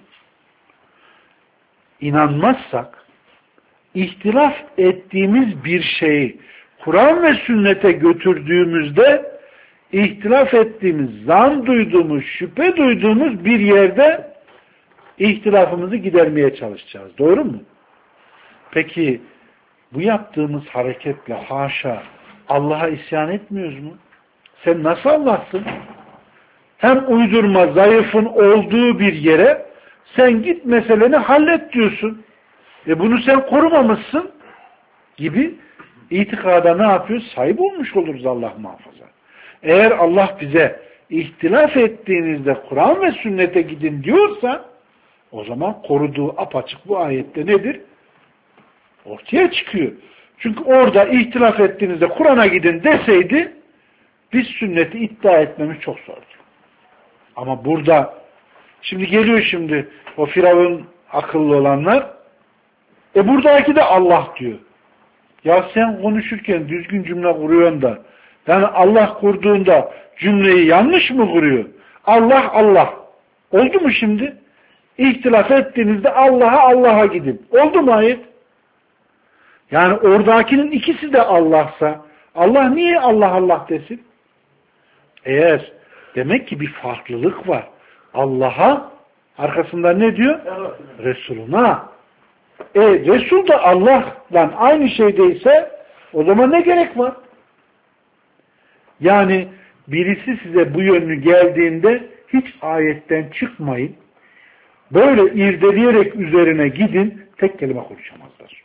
inanmazsak, ihtilaf ettiğimiz bir şeyi Kur'an ve sünnete götürdüğümüzde ihtilaf ettiğimiz, zan duyduğumuz, şüphe duyduğumuz bir yerde ihtilafımızı gidermeye çalışacağız. Doğru mu? Peki bu yaptığımız hareketle haşa Allah'a isyan etmiyoruz mu? Sen nasıl Allah'sın? Hem uydurma, zayıfın olduğu bir yere sen git meseleni hallet diyorsun. Bunu sen korumamışsın gibi itikada ne yapıyoruz? Sahip olmuş oluruz Allah muhafaza. Eğer Allah bize ihtilaf ettiğinizde Kur'an ve sünnete gidin diyorsa o zaman koruduğu apaçık bu ayette nedir? Ortaya çıkıyor. Çünkü orada ihtilaf ettiğinizde Kur'an'a gidin deseydi biz sünneti iddia etmemiz çok zordu. Ama burada şimdi geliyor o Firavun akıllı olanlar buradaki de Allah diyor. Ya sen konuşurken düzgün cümle kuruyorsun da yani Allah kurduğunda cümleyi yanlış mı kuruyor? Allah. Oldu mu şimdi? İhtilaf ettiğinizde Allah'a gidin. Oldu mu ayet? Yani oradakinin ikisi de Allah'sa Allah niye Allah desin? Eğer demek ki bir farklılık var. Allah'a arkasında ne diyor? Resuluna. Resul de Allah'la aynı şeydeyse o zaman ne gerek var? Yani birisi size bu yönlü geldiğinde hiç ayetten çıkmayın. Böyle irdeleyerek üzerine gidin, tek kelime konuşamazlar.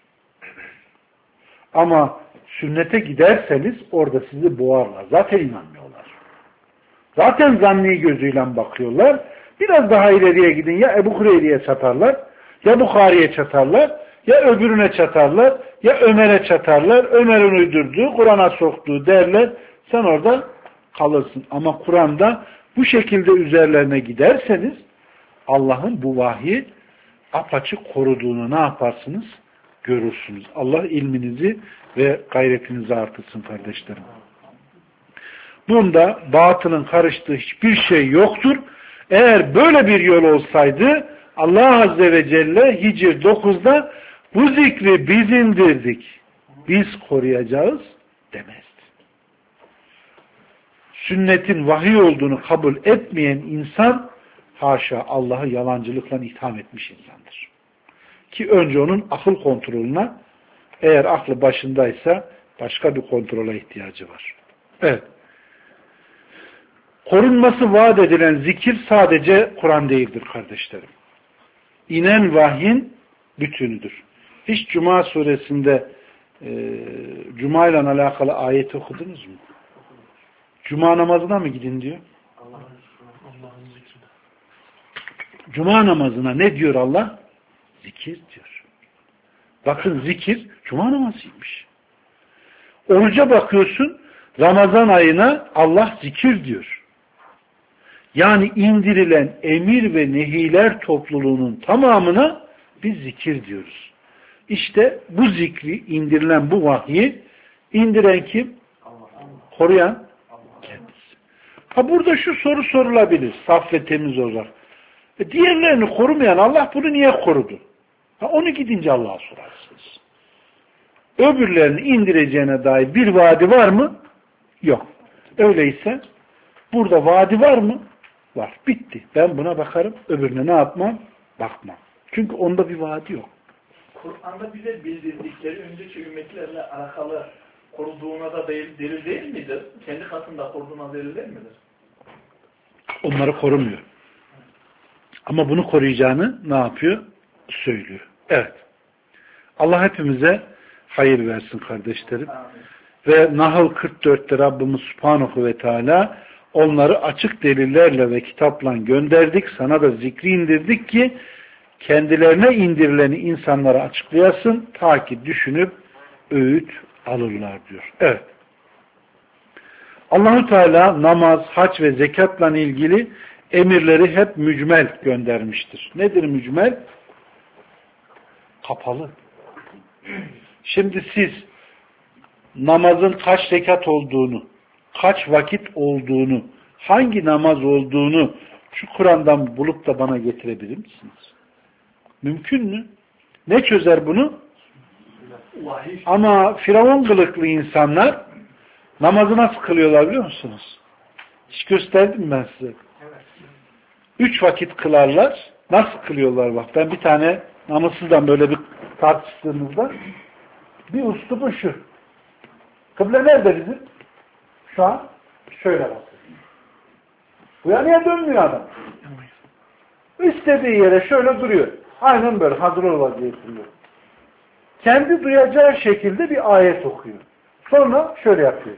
Ama sünnete giderseniz orada sizi boğarlar. Zaten inanmıyorlar. Zaten zanni gözüyle bakıyorlar. Biraz daha ileriye gidin, ya Ebu Hureyre'ye çatarlar, ya Bukhari'ye çatarlar, ya öbürüne çatarlar, ya Ömer'e çatarlar, Ömer'in uydurduğu, Kur'an'a soktuğu derler, sen orada kalırsın. Ama Kur'an'da bu şekilde üzerlerine giderseniz Allah'ın bu vahyi apaçık koruduğunu ne yaparsınız? Görürsünüz. Allah ilminizi ve gayretinizi artırsın kardeşlerim. Bunda batılın karıştığı hiçbir şey yoktur. Eğer böyle bir yol olsaydı Allah Azze ve Celle Hicr 9'da bu zikri biz indirdik, biz koruyacağız demezdi. Sünnetin vahiy olduğunu kabul etmeyen insan haşa Allah'ı yalancılıkla itham etmiş insandır. Ki önce onun akıl kontrolüne, eğer aklı başındaysa başka bir kontrole ihtiyacı var. Evet. Korunması vaat edilen zikir sadece Kur'an değildir kardeşlerim. İnen vahyin bütünüdür. Hiç Cuma suresinde Cuma ile alakalı ayeti okudunuz mu? Cuma namazına mı gidin diyor? Allah'ın zikrine. Cuma namazına ne diyor Allah? Zikir diyor. Bakın zikir Cuma namazıymış. Oruca bakıyorsun, Ramazan ayına Allah zikir diyor. Yani indirilen emir ve nehiler topluluğunun tamamına biz zikir diyoruz. İşte bu zikri, indirilen bu vahyi indiren kim? Koruyan kendisi. Burada şu soru sorulabilir. Saf ve temiz olarak. Diğerlerini korumayan Allah bunu niye korudu? Onu gidince Allah'a sorarsınız. Öbürlerini indireceğine dair bir vaadi var mı? Yok. Öyleyse burada vaadi var mı? Var. Bitti. Ben buna bakarım. Öbürüne ne yapmam? Bakmam. Çünkü onda bir vaadi yok. Kur'an'da bize bildirdikleri önceki ümmetlerle alakalı koruduğuna da delil değil midir? Kendi katında koruduğuna delil değil midir? Onları korumuyor. Ama bunu koruyacağını ne yapıyor? Söylüyor. Evet. Allah hepimize hayır versin kardeşlerim. Amin. Ve Nahl 44'te Rabbimiz Subhanahu ve Teala onları açık delillerle ve kitapla gönderdik. Sana da zikri indirdik ki kendilerine indirileni insanlara açıklayasın ta ki düşünüp öğüt alırlar diyor. Evet. Allahu Teala namaz, hac ve zekatla ilgili emirleri hep mücmel göndermiştir. Nedir mücmel? Kapalı. Şimdi siz namazın kaç rekat olduğunu, kaç vakit olduğunu, hangi namaz olduğunu şu Kur'an'dan bulup da bana getirebilir misiniz? Mümkün mü? Ne çözer bunu? Ama Firavun kılıklı insanlar namazı nasıl kılıyorlar biliyor musunuz? Hiç gösterdim ben size. 3 vakit kılarlar. Nasıl kılıyorlar bak. Ben bir tane namussuzdan böyle bir tartıştığımızda bir uslubu şu. Kıble nerede bizim? Şu an şöyle bak. Bu yanıya dönmüyor adam. İstediği yere şöyle duruyor. Aynen böyle hazır ol vaziyetinde. Kendi duyacağı şekilde bir ayet okuyor. Sonra şöyle yapıyor.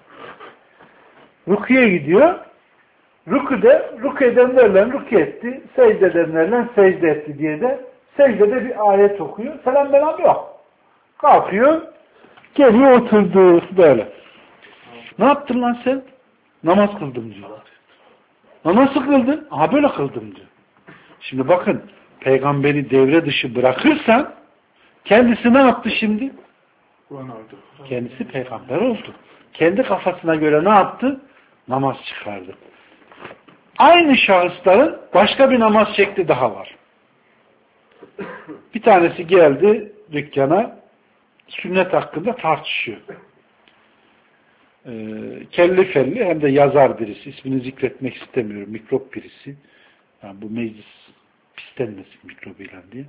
Rukuya gidiyor. Ruku edenlerle ruku etti. Secde edenlerle secde etti diye de secdede bir ayet okuyor. Selam belam yok. Kalkıyor. Geliyor oturdu böyle. Ne yaptın lan sen? Namaz kıldım diyor. Nasıl kıldın? Aha böyle kıldım diyor. Şimdi bakın peygamberi devre dışı bırakırsan kendisi ne yaptı şimdi? Kendisi peygamber oldu. Kendi kafasına göre ne yaptı? Namaz çıkardı. Aynı şahısların başka bir namaz şekli daha var. Bir tanesi geldi dükkana sünnet hakkında tartışıyor. Kelli felli hem de yazar birisi. İsmini zikretmek istemiyorum. Mikrop birisi. Yani bu meclis pislenmesin mikrobuyla diye.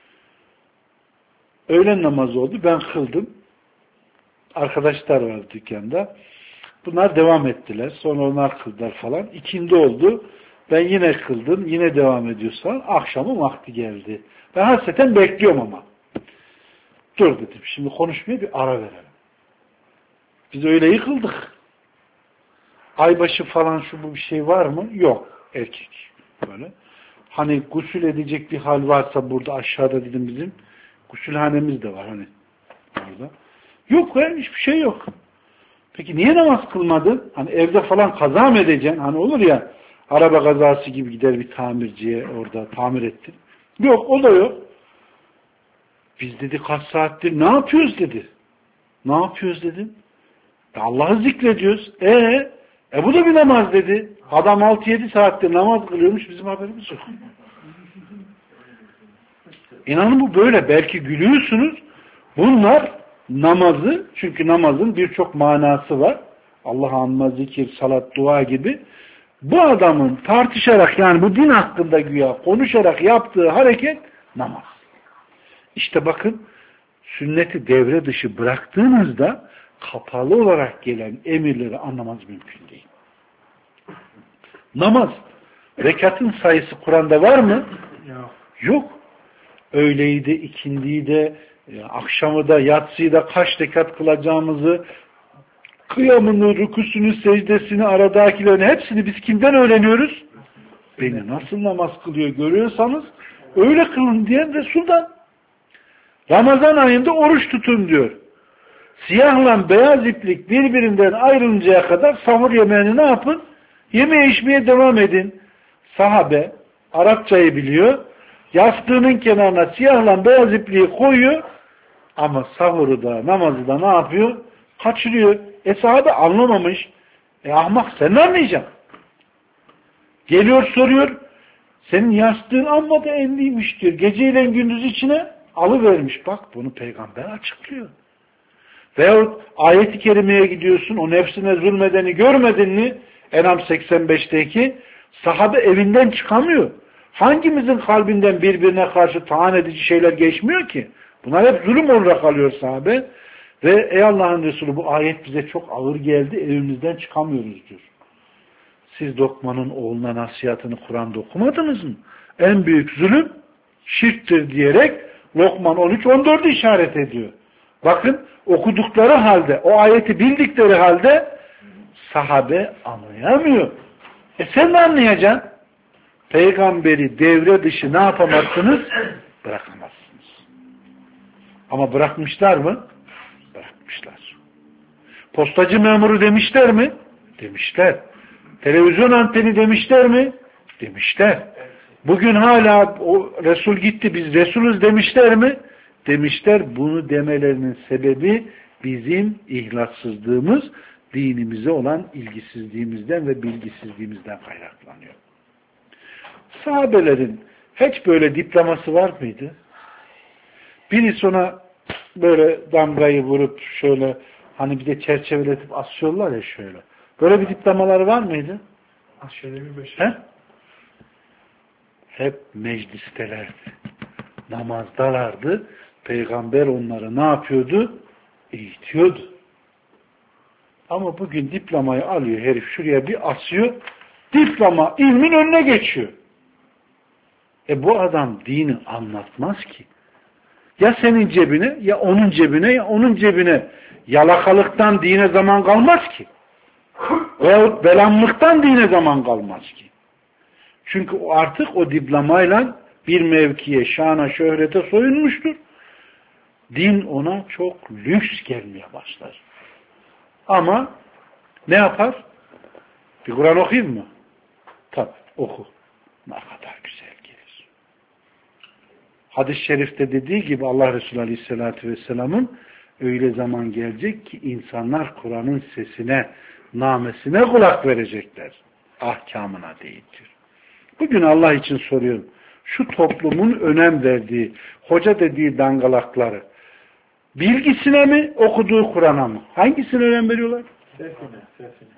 Öğlen namazı oldu. Ben kıldım. Arkadaşlar vardı dükkanda. Bunlar devam ettiler. Sonra onlar kıldılar falan. İkindi oldu. Ben yine kıldım. Yine devam ediyorsan akşamın vakti geldi. Ben hasreten bekliyorum ama. Dur dedim. Şimdi konuşmaya bir ara verelim. Biz öyle yıkıldık. Aybaşı falan şu bu bir şey var mı? Yok. Erkek. Böyle. Hani gusül edecek bir hal varsa burada aşağıda dedim bizim gusülhanemiz de var hani orada. Yok ya hiçbir şey yok. Peki niye namaz kılmadın? Hani evde falan kaza mı edeceksin? Hani olur ya araba kazası gibi gider bir tamirciye orada tamir ettir. Yok o da yok. Biz dedi kaç saattir ne yapıyoruz dedi. Ne yapıyoruz dedim. Allah'ı zikrediyoruz. Bu da bir namaz dedi. Adam 6-7 saattir namaz kılıyormuş bizim haberimiz yok. İnanın bu böyle. Belki gülüyorsunuz. Bunlar namazı, çünkü namazın birçok manası var. Allah'ı anma, zikir, salat, dua gibi. Bu adamın tartışarak yani bu din hakkında güya konuşarak yaptığı hareket namaz. İşte bakın sünneti devre dışı bıraktığınızda kapalı olarak gelen emirleri anlamaz mümkün değil. Namaz, rekatın sayısı Kur'an'da var mı? Yok. Öğleyi de, ikindiyi de, akşamı da, yatsıyı da kaç rekat kılacağımızı, kıyamını, rükûsünü, secdesini, aradakilerini hepsini biz kimden öğreniyoruz? Beni nasıl namaz kılıyor görüyorsanız öyle kılın diyen Resul'dan. Ramazan ayında oruç tutun diyor. Siyahla beyaz iplik birbirinden ayrılıncaya kadar sahur yemeğini ne yapın? Yeme içmeye devam edin. Sahabe Arapçayı biliyor. Yastığının kenarına siyahla beyaz ipliği koyuyor. Ama sahuru da namazı da ne yapıyor? Kaçırıyor. Sahabe anlamamış. Ahmak sen ne anlayacaksın? Geliyor soruyor. Senin yastığın amma da enliymiş diyor. Geceyle gündüz içine alıvermiş. Bak bunu peygamber açıklıyor. Veyahut ayet-i kerimeye gidiyorsun. O nefsine zulmedeni görmedin mi? En'am 85'teki sahabe evinden çıkamıyor. Hangimizin kalbinden birbirine karşı taan edici şeyler geçmiyor ki? Bunlar hep zulüm olarak alıyor sahabe. Ve ey Allah'ın Resulü bu ayet bize çok ağır geldi. Evimizden çıkamıyoruz diyor. Siz Lokman'ın oğluna nasihatını Kur'an'da okumadınız mı? En büyük zulüm şirktir diyerek Lokman 13-14'ü işaret ediyor. Bakın okudukları halde, o ayeti bildikleri halde sahabe anlayamıyor. Sen ne anlayacaksın? Peygamberi devre dışı ne yapamazsınız? Bırakamazsınız. Ama bırakmışlar mı? Bırakmışlar. Postacı memuru demişler mi? Demişler. Televizyon anteni demişler mi? Demişler. Bugün hala o Resul gitti, biz Resulüz demişler mi? Demişler. Bunu demelerinin sebebi bizim ihlassızlığımız, dinimize olan ilgisizliğimizden ve bilgisizliğimizden kaynaklanıyor. Sahabelerin hiç böyle diploması var mıydı? Birisi ona böyle damgayı vurup şöyle hani bir de çerçeveletip asıyorlar ya şöyle. Böyle bir diplomaları var mıydı? Şöyle bir beş. Hep meclistelerdi. Namazdalardı. Peygamber onları ne yapıyordu? Eğitiyordu. Ama bugün diplomayı alıyor herif şuraya bir asıyor. Diploma ilmin önüne geçiyor. Bu adam dini anlatmaz ki. Ya senin cebine, ya onun cebine, ya onun cebine. Yalakalıktan dine zaman kalmaz ki. Veyahut belanlıktan dine zaman kalmaz ki. Çünkü artık o diplomayla bir mevkiye, şana, şöhrete soyunmuştur. Din ona çok lüks gelmeye başlar. Ama ne yapar? Bir Kur'an okuyayım mı? Tabii oku. Ne kadar güzel gelir. Hadis-i şerifte dediği gibi Allah Resulü Aleyhisselatü Vesselam'ın öyle zaman gelecek ki insanlar Kur'an'ın sesine, namesine kulak verecekler. Ahkamına değil diyor. Bugün Allah için soruyorum. Şu toplumun önem verdiği, hoca dediği dangalakları bilgisine mi, okuduğu Kur'an'a mı? Hangisine önem veriyorlar? Sesine.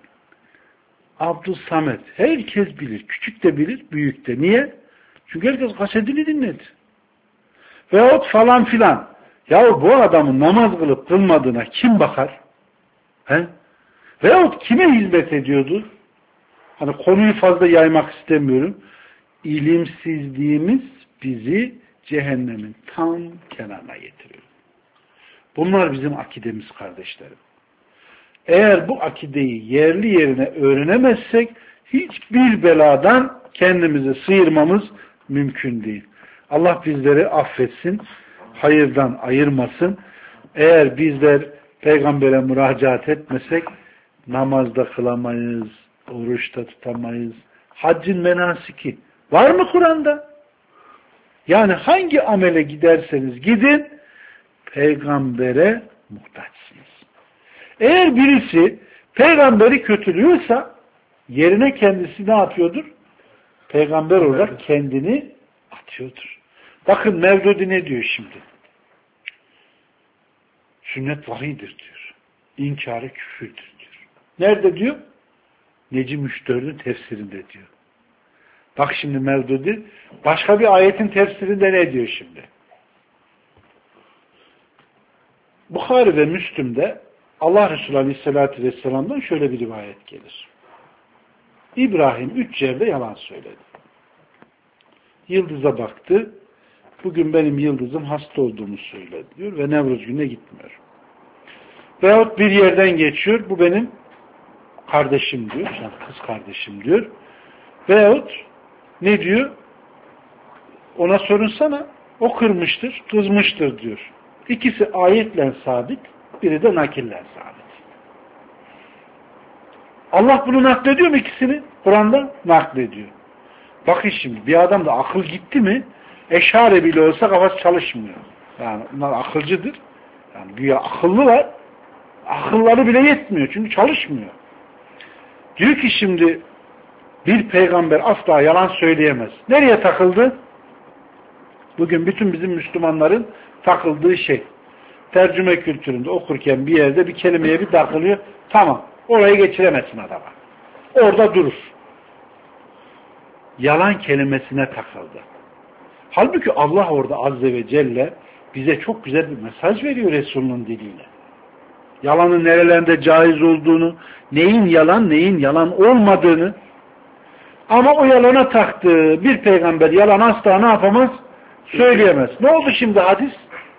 Abdülsamet. Herkes bilir. Küçük de bilir, büyük de. Niye? Çünkü herkes kasetini dinledi. Veyahut falan filan. Ya bu adamın namaz kılıp kılmadığına kim bakar? He? Veyahut kime hizmet ediyordu? Hani konuyu fazla yaymak istemiyorum. İlimsizliğimiz bizi cehennemin tam kenarına getiriyor. Bunlar bizim akidemiz kardeşlerim. Eğer bu akideyi yerli yerine öğrenemezsek hiçbir beladan kendimizi sıyırmamız mümkün değil. Allah bizleri affetsin, hayırdan ayırmasın. Eğer bizler peygambere müracaat etmesek namazda kılamayız, oruçta tutamayız. Haccın menasiki var mı Kur'an'da? Yani hangi amele giderseniz gidin peygambere muhtaçsınız. Eğer birisi peygamberi kötülüyorsa yerine kendisi ne yapıyordur? Peygamber olarak kendini atıyordur. Bakın Mevdudi ne diyor şimdi? Sünnet vahiydir diyor. İnkarı küfürdür diyor. Nerede diyor? Necim 3-4'ün tefsirinde diyor. Bak şimdi Mevdudi başka bir ayetin tefsirinde ne diyor şimdi? Bukhari ve Müslüm'de Allah Resulü Aleyhisselatü Vesselam'dan şöyle bir rivayet gelir. İbrahim 3 yerde yalan söyledi. Yıldıza baktı. Bugün benim yıldızım hasta olduğumu söyledi diyor ve Nevruz gününe gitmiyor. Veyahut bir yerden geçiyor. Bu benim kardeşim diyor. Yani kız kardeşim diyor. Veyahut ne diyor? Ona sorunsana. O kırmıştır, kızmıştır diyor. İkisi ayetle sabit, biri de nakille sabit. Allah bunu naklediyor mu ikisini? Kur'an'da naklediyor. Bakın şimdi bir adamda akıl gitti mi eşare bile olsa kafası çalışmıyor. Yani bunlar akılcıdır. Yani güya akıllılar. Akılları bile yetmiyor. Çünkü çalışmıyor. Diyor ki şimdi bir peygamber asla yalan söyleyemez. Nereye takıldı? Bugün bütün bizim Müslümanların takıldığı şey. Tercüme kültüründe okurken bir yerde bir kelimeye bir takılıyor. Tamam. Orayı geçiremezsin adama. Orada durur. Yalan kelimesine takıldı. Halbuki Allah orada Azze ve Celle bize çok güzel bir mesaj veriyor Resul'ün diliyle. Yalanın nerelerinde caiz olduğunu, neyin yalan olmadığını, ama o yalana taktığı bir peygamber yalan asla ne yapamaz? söyleyemez. Ne oldu şimdi hadis?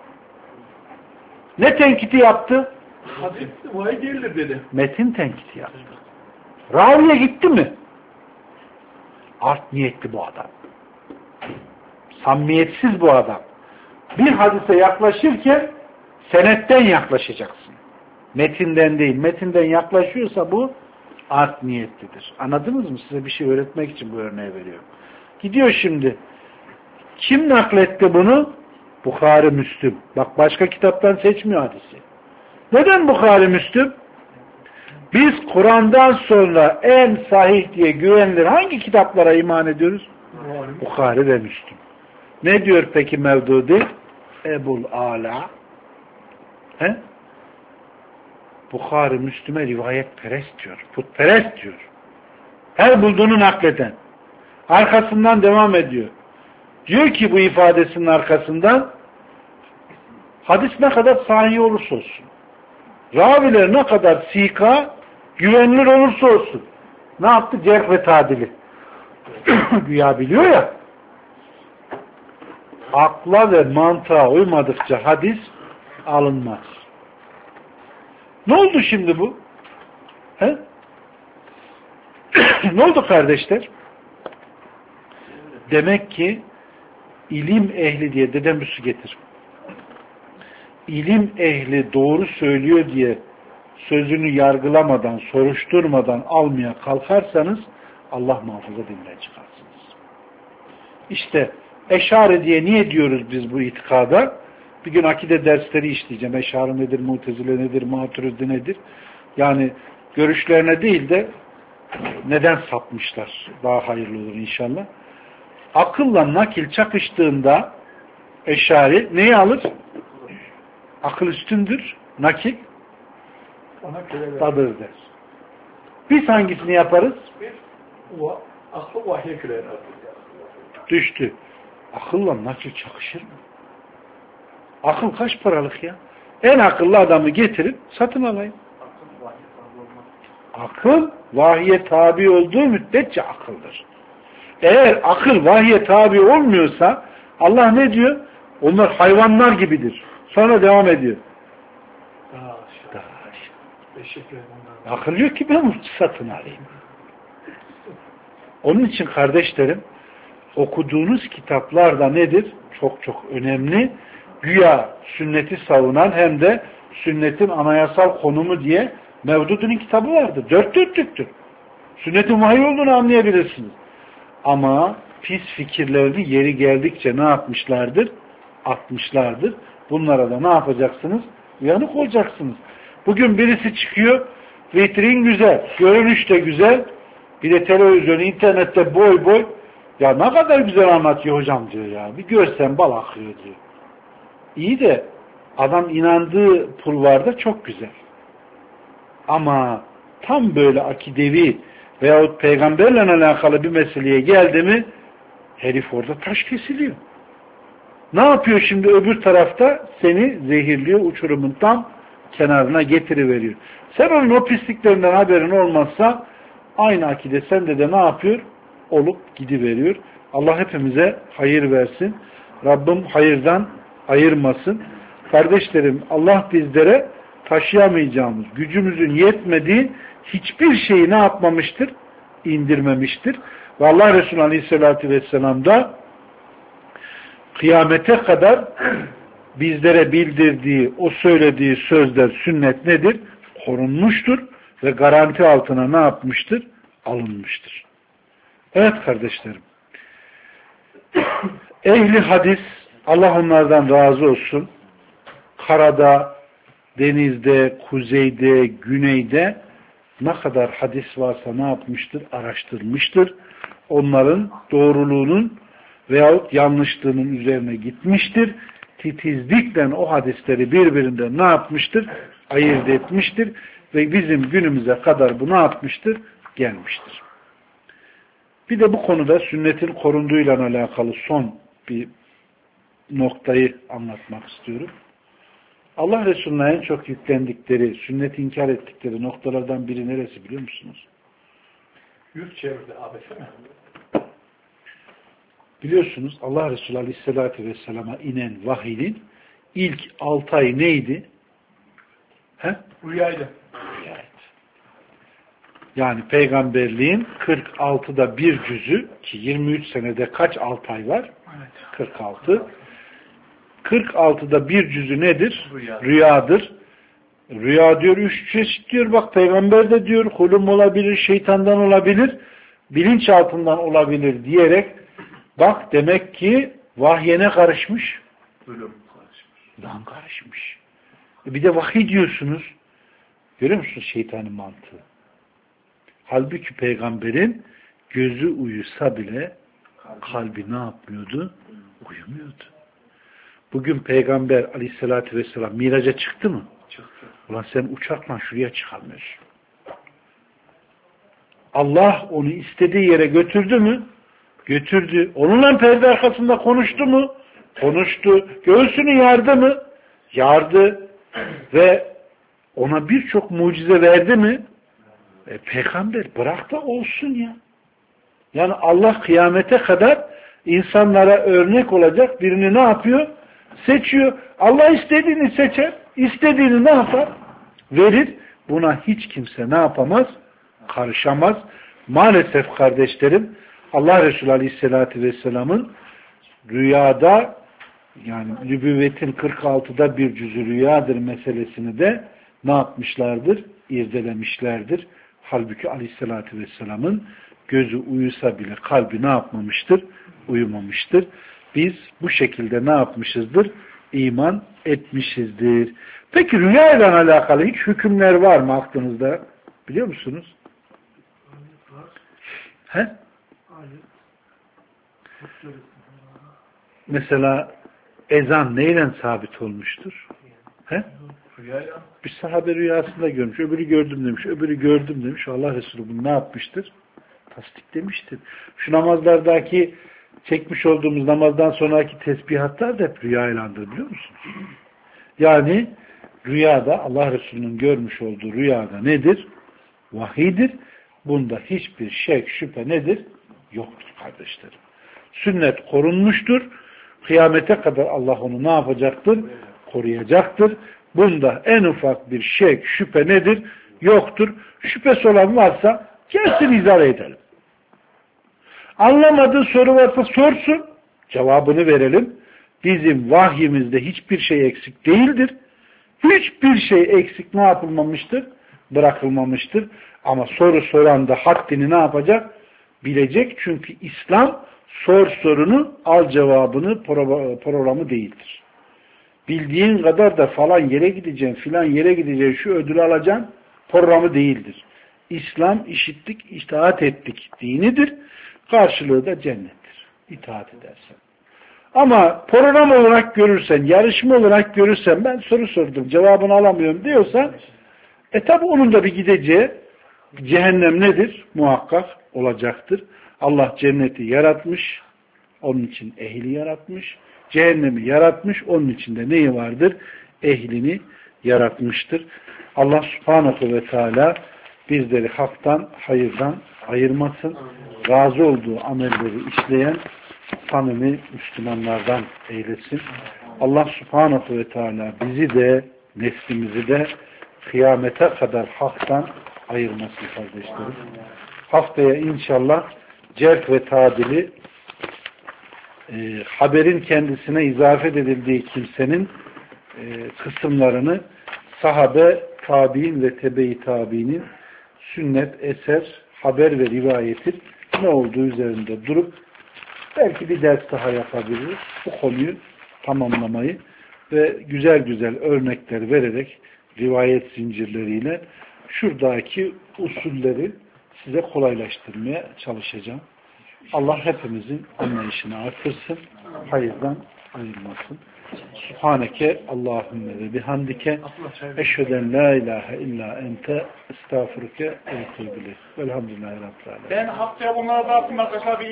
Ne tenkiti yaptı? Hadis vahiy değildir dedi. Metin tenkiti yaptı. Raviye gitti mi? Art niyetli bu adam. Samimiyetsiz bu adam. Bir hadise yaklaşırken senetten yaklaşacaksın. Metinden değil. Metinden yaklaşıyorsa bu art niyetlidir. Anladınız mı? Size bir şey öğretmek için bu örneği veriyorum. Gidiyor şimdi. Kim nakletti bunu? Bukhari, Müslüm. Bak başka kitaptan seçmiyor hadisi. Neden Bukhari, Müslüm? Biz Kur'an'dan sonra en sahih diye güvenilir hangi kitaplara iman ediyoruz? Bukhari ve Müslüm. Ne diyor peki Mevdudi? Ebul Ala. He? Bukhari, Müslüme rivayet perest diyor. Putperest diyor. Her bulduğunu nakleden. Arkasından devam ediyor. Diyor ki bu ifadesinin arkasından hadis ne kadar sahih olursa olsun. Raviler ne kadar sika, güvenilir olursa olsun. Ne yaptı? Cerh ve tadili. Güya biliyor ya. Akla ve mantığa uymadıkça hadis alınmaz. Ne oldu şimdi bu? He? Ne oldu kardeşler? Demek ki ilim ehli diye dedem bir su getir. İlim ehli doğru söylüyor diye sözünü yargılamadan, soruşturmadan almaya kalkarsanız Allah muhafaza dinden çıkarsınız. İşte Eşari diye niye diyoruz biz bu itikada? Bir gün akide dersleri işleyeceğim. Eşari nedir, Mu'tezile nedir, Maturidi nedir? Yani görüşlerine değil de neden sapmışlar? Daha hayırlı olur inşallah. Akılla nakil çakıştığında Eşari neyi alır? Akıl üstündür, nakil dadır der. Biz hangisini yaparız? Aklı vahye küre. Düştü. Akılla nakil çakışır mı? Akıl kaç paralık ya? En akıllı adamı getirip satın alayım. Akıl vahye tabi olduğu müddetçe akıldır. Eğer akıl vahye tabi olmuyorsa Allah ne diyor? Onlar hayvanlar gibidir. Sonra devam ediyor. Akıl yok ki ben satın alayım. Onun için kardeşlerim okuduğunuz kitaplar da nedir? Çok çok önemli. Güya sünneti savunan hem de sünnetin anayasal konumu diye Mevdud'un kitabı vardı. Dört dörtlüktür. Sünnetin vahiy olduğunu anlayabilirsiniz. Ama pis fikirlerini yeri geldikçe ne yapmışlardır? Atmışlardır. Bunlara da ne yapacaksınız? Uyanık olacaksınız. Bugün birisi çıkıyor, vitrin güzel, görünüş de güzel, bir de televizyon, internette boy boy, ya ne kadar güzel anlatıyor hocam diyor ya, bir görsen bal akıyor diyor. İyi de adam inandığı pulvarda çok güzel. Ama tam böyle akidevi veyahut peygamberle alakalı bir meseleye geldi mi herif orada taş kesiliyor. Ne yapıyor şimdi öbür tarafta? Seni zehirliyor, uçurumun tam kenarına getiriveriyor. Sen onun o pisliklerinden haberin olmazsa aynı akide sende de ne yapıyor? Olup gidiveriyor. Allah hepimize hayır versin. Rabbim hayırdan ayırmasın. Kardeşlerim Allah bizlere taşıyamayacağımız, gücümüzün yetmediği hiçbir şeyi ne yapmamıştır? İndirmemiştir. Ve Allah Resulü Aleyhisselatü Vesselam da kıyamete kadar bizlere bildirdiği, o söylediği sözler, sünnet nedir? Korunmuştur ve garanti altına ne yapmıştır? Alınmıştır. Evet kardeşlerim. Ehli hadis, Allah onlardan razı olsun. Karada, denizde, kuzeyde, güneyde ne kadar hadis varsa ne yapmıştır? Araştırmıştır. Onların doğruluğunun veyahut yanlışlığının üzerine gitmiştir. Titizlikle o hadisleri birbirinden ne yapmıştır? Ayırt etmiştir. Ve bizim günümüze kadar bu ne yapmıştır? Gelmiştir. Bir de bu konuda sünnetin korunduğuyla alakalı son bir noktayı anlatmak istiyorum. Allah Resulü'ne en çok yüklendikleri, sünneti inkar ettikleri noktalardan biri neresi biliyor musunuz? Yüz çevirdi abese mi? Biliyorsunuz Allah Resulü Aleyhisselatü Vesselam'a inen vahyin ilk 6 ay neydi? Rüyaydı. Yani peygamberliğin 46'da bir cüzü ki 23 senede kaç 6 ay var? Evet. 46. 46'da bir cüzü nedir? Rüyadır. Rüya diyor 3 çeşit diyor. Bak peygamber de diyor hulum olabilir, şeytandan olabilir, bilinçaltından olabilir diyerek bak demek ki vahye ne karışmış? Lan karışmış. Bir de vahiy diyorsunuz. Görüyor musunuz şeytanın mantığı? Halbuki peygamberin gözü uyusa bile kalbi ne yapmıyordu? Uyumuyordu. Bugün peygamber aleyhissalatü vesselam miraca çıktı mı? Çıktı. Ulan sen uçakla şuraya çıkamıyorsun. Allah onu istediği yere götürdü mü? Götürdü. Onunla perde arkasında konuştu mu? Konuştu. Göğsünü yardı mı? Yardı. Ve ona birçok mucize verdi mi? Peygamber bırak da olsun ya. Yani Allah kıyamete kadar insanlara örnek olacak birini ne yapıyor? Seçiyor. Allah istediğini seçer. İstediğini ne yapar? Verir. Buna hiç kimse ne yapamaz? Karışamaz. Maalesef kardeşlerim Allah Resulü Aleyhisselatü Vesselam'ın rüyada yani nübüvvetin 46'da bir cüzü rüyadır meselesini de ne yapmışlardır? İrdelemişlerdir. Halbuki Aleyhisselatü Vesselam'ın gözü uyusa bile kalbi ne yapmamıştır? Uyumamıştır. Biz bu şekilde ne yapmışızdır? İman etmişizdir. Peki rüya ile alakalı hiç hükümler var mı aklınızda? Biliyor musunuz? He? Mesela ezan neyle sabit olmuştur? He? Rüyayla. Bir sahabe rüyasında görmüş, öbürü gördüm demiş, öbürü gördüm demiş. Allah Resulü bunu ne yapmıştır? Tasdiklemiştir. Şu namazlardaki çekmiş olduğumuz namazdan sonraki tesbihatlar da hep rüyaylandır biliyor musunuz? Yani rüyada Allah Resulü'nün görmüş olduğu rüyada nedir? Vahidir. Bunda hiçbir şek, şüphe nedir? Yoktur kardeşlerim. Sünnet korunmuştur. Kıyamete kadar Allah onu ne yapacaktır? Koruyacaktır. Bunda en ufak bir şek, şüphe nedir? Yoktur. Şüphesi olan varsa gelsin izah edelim. Anlamadığı soru varsa sorsun. Cevabını verelim. Bizim vahyimizde hiçbir şey eksik değildir. Hiçbir şey eksik ne yapılmamıştır? Bırakılmamıştır. Ama soru soran da haddini ne yapacak? Bilecek. Çünkü İslam sor sorunu al cevabını programı değildir. Bildiğin kadar da falan yere gideceksin, filan yere gideceksin, şu ödülü alacaksın programı değildir. İslam işittik, itaat ettik dinidir. Karşılığı da cennettir. İtaat edersen. Ama program olarak görürsen, yarışma olarak görürsen ben soru sordum, cevabını alamıyorum diyorsan tabi onun da bir gideceği cehennem nedir? Muhakkak olacaktır. Allah cenneti yaratmış, onun için ehli yaratmış. Cehennemi yaratmış, onun içinde neyi vardır? Ehlini yaratmıştır. Allah subhanahu ve teala bizleri haktan, hayırdan ayırmasın. Razı olduğu amelleri işleyen samimi Müslümanlardan eylesin. Allah subhanahu ve teala bizi de, neslimizi de kıyamete kadar haktan ayırmasın kardeşlerim. Haftaya inşallah cerh ve tadili haberin kendisine izafet edildiği kimsenin kısımlarını sahabe, tabi'in ve tebe-i tabi'nin sünnet, eser, haber ve rivayetin ne olduğu üzerinde durup belki bir ders daha yapabiliriz. Bu konuyu tamamlamayı ve güzel güzel örnekler vererek rivayet zincirleriyle şuradaki usulleri size kolaylaştırmaya çalışacağım. Allah hepimizin anlayışını artırsın, hayırdan ayırmasın. Subhaneke Allahümme ve bihamdike eşheden la ilahe illa ente estağfurüke ve etûbü ileyk. Velhamdülillahi Rabbil âlemin. Ben haftaya bunlara dağıtayım arkadaşlar.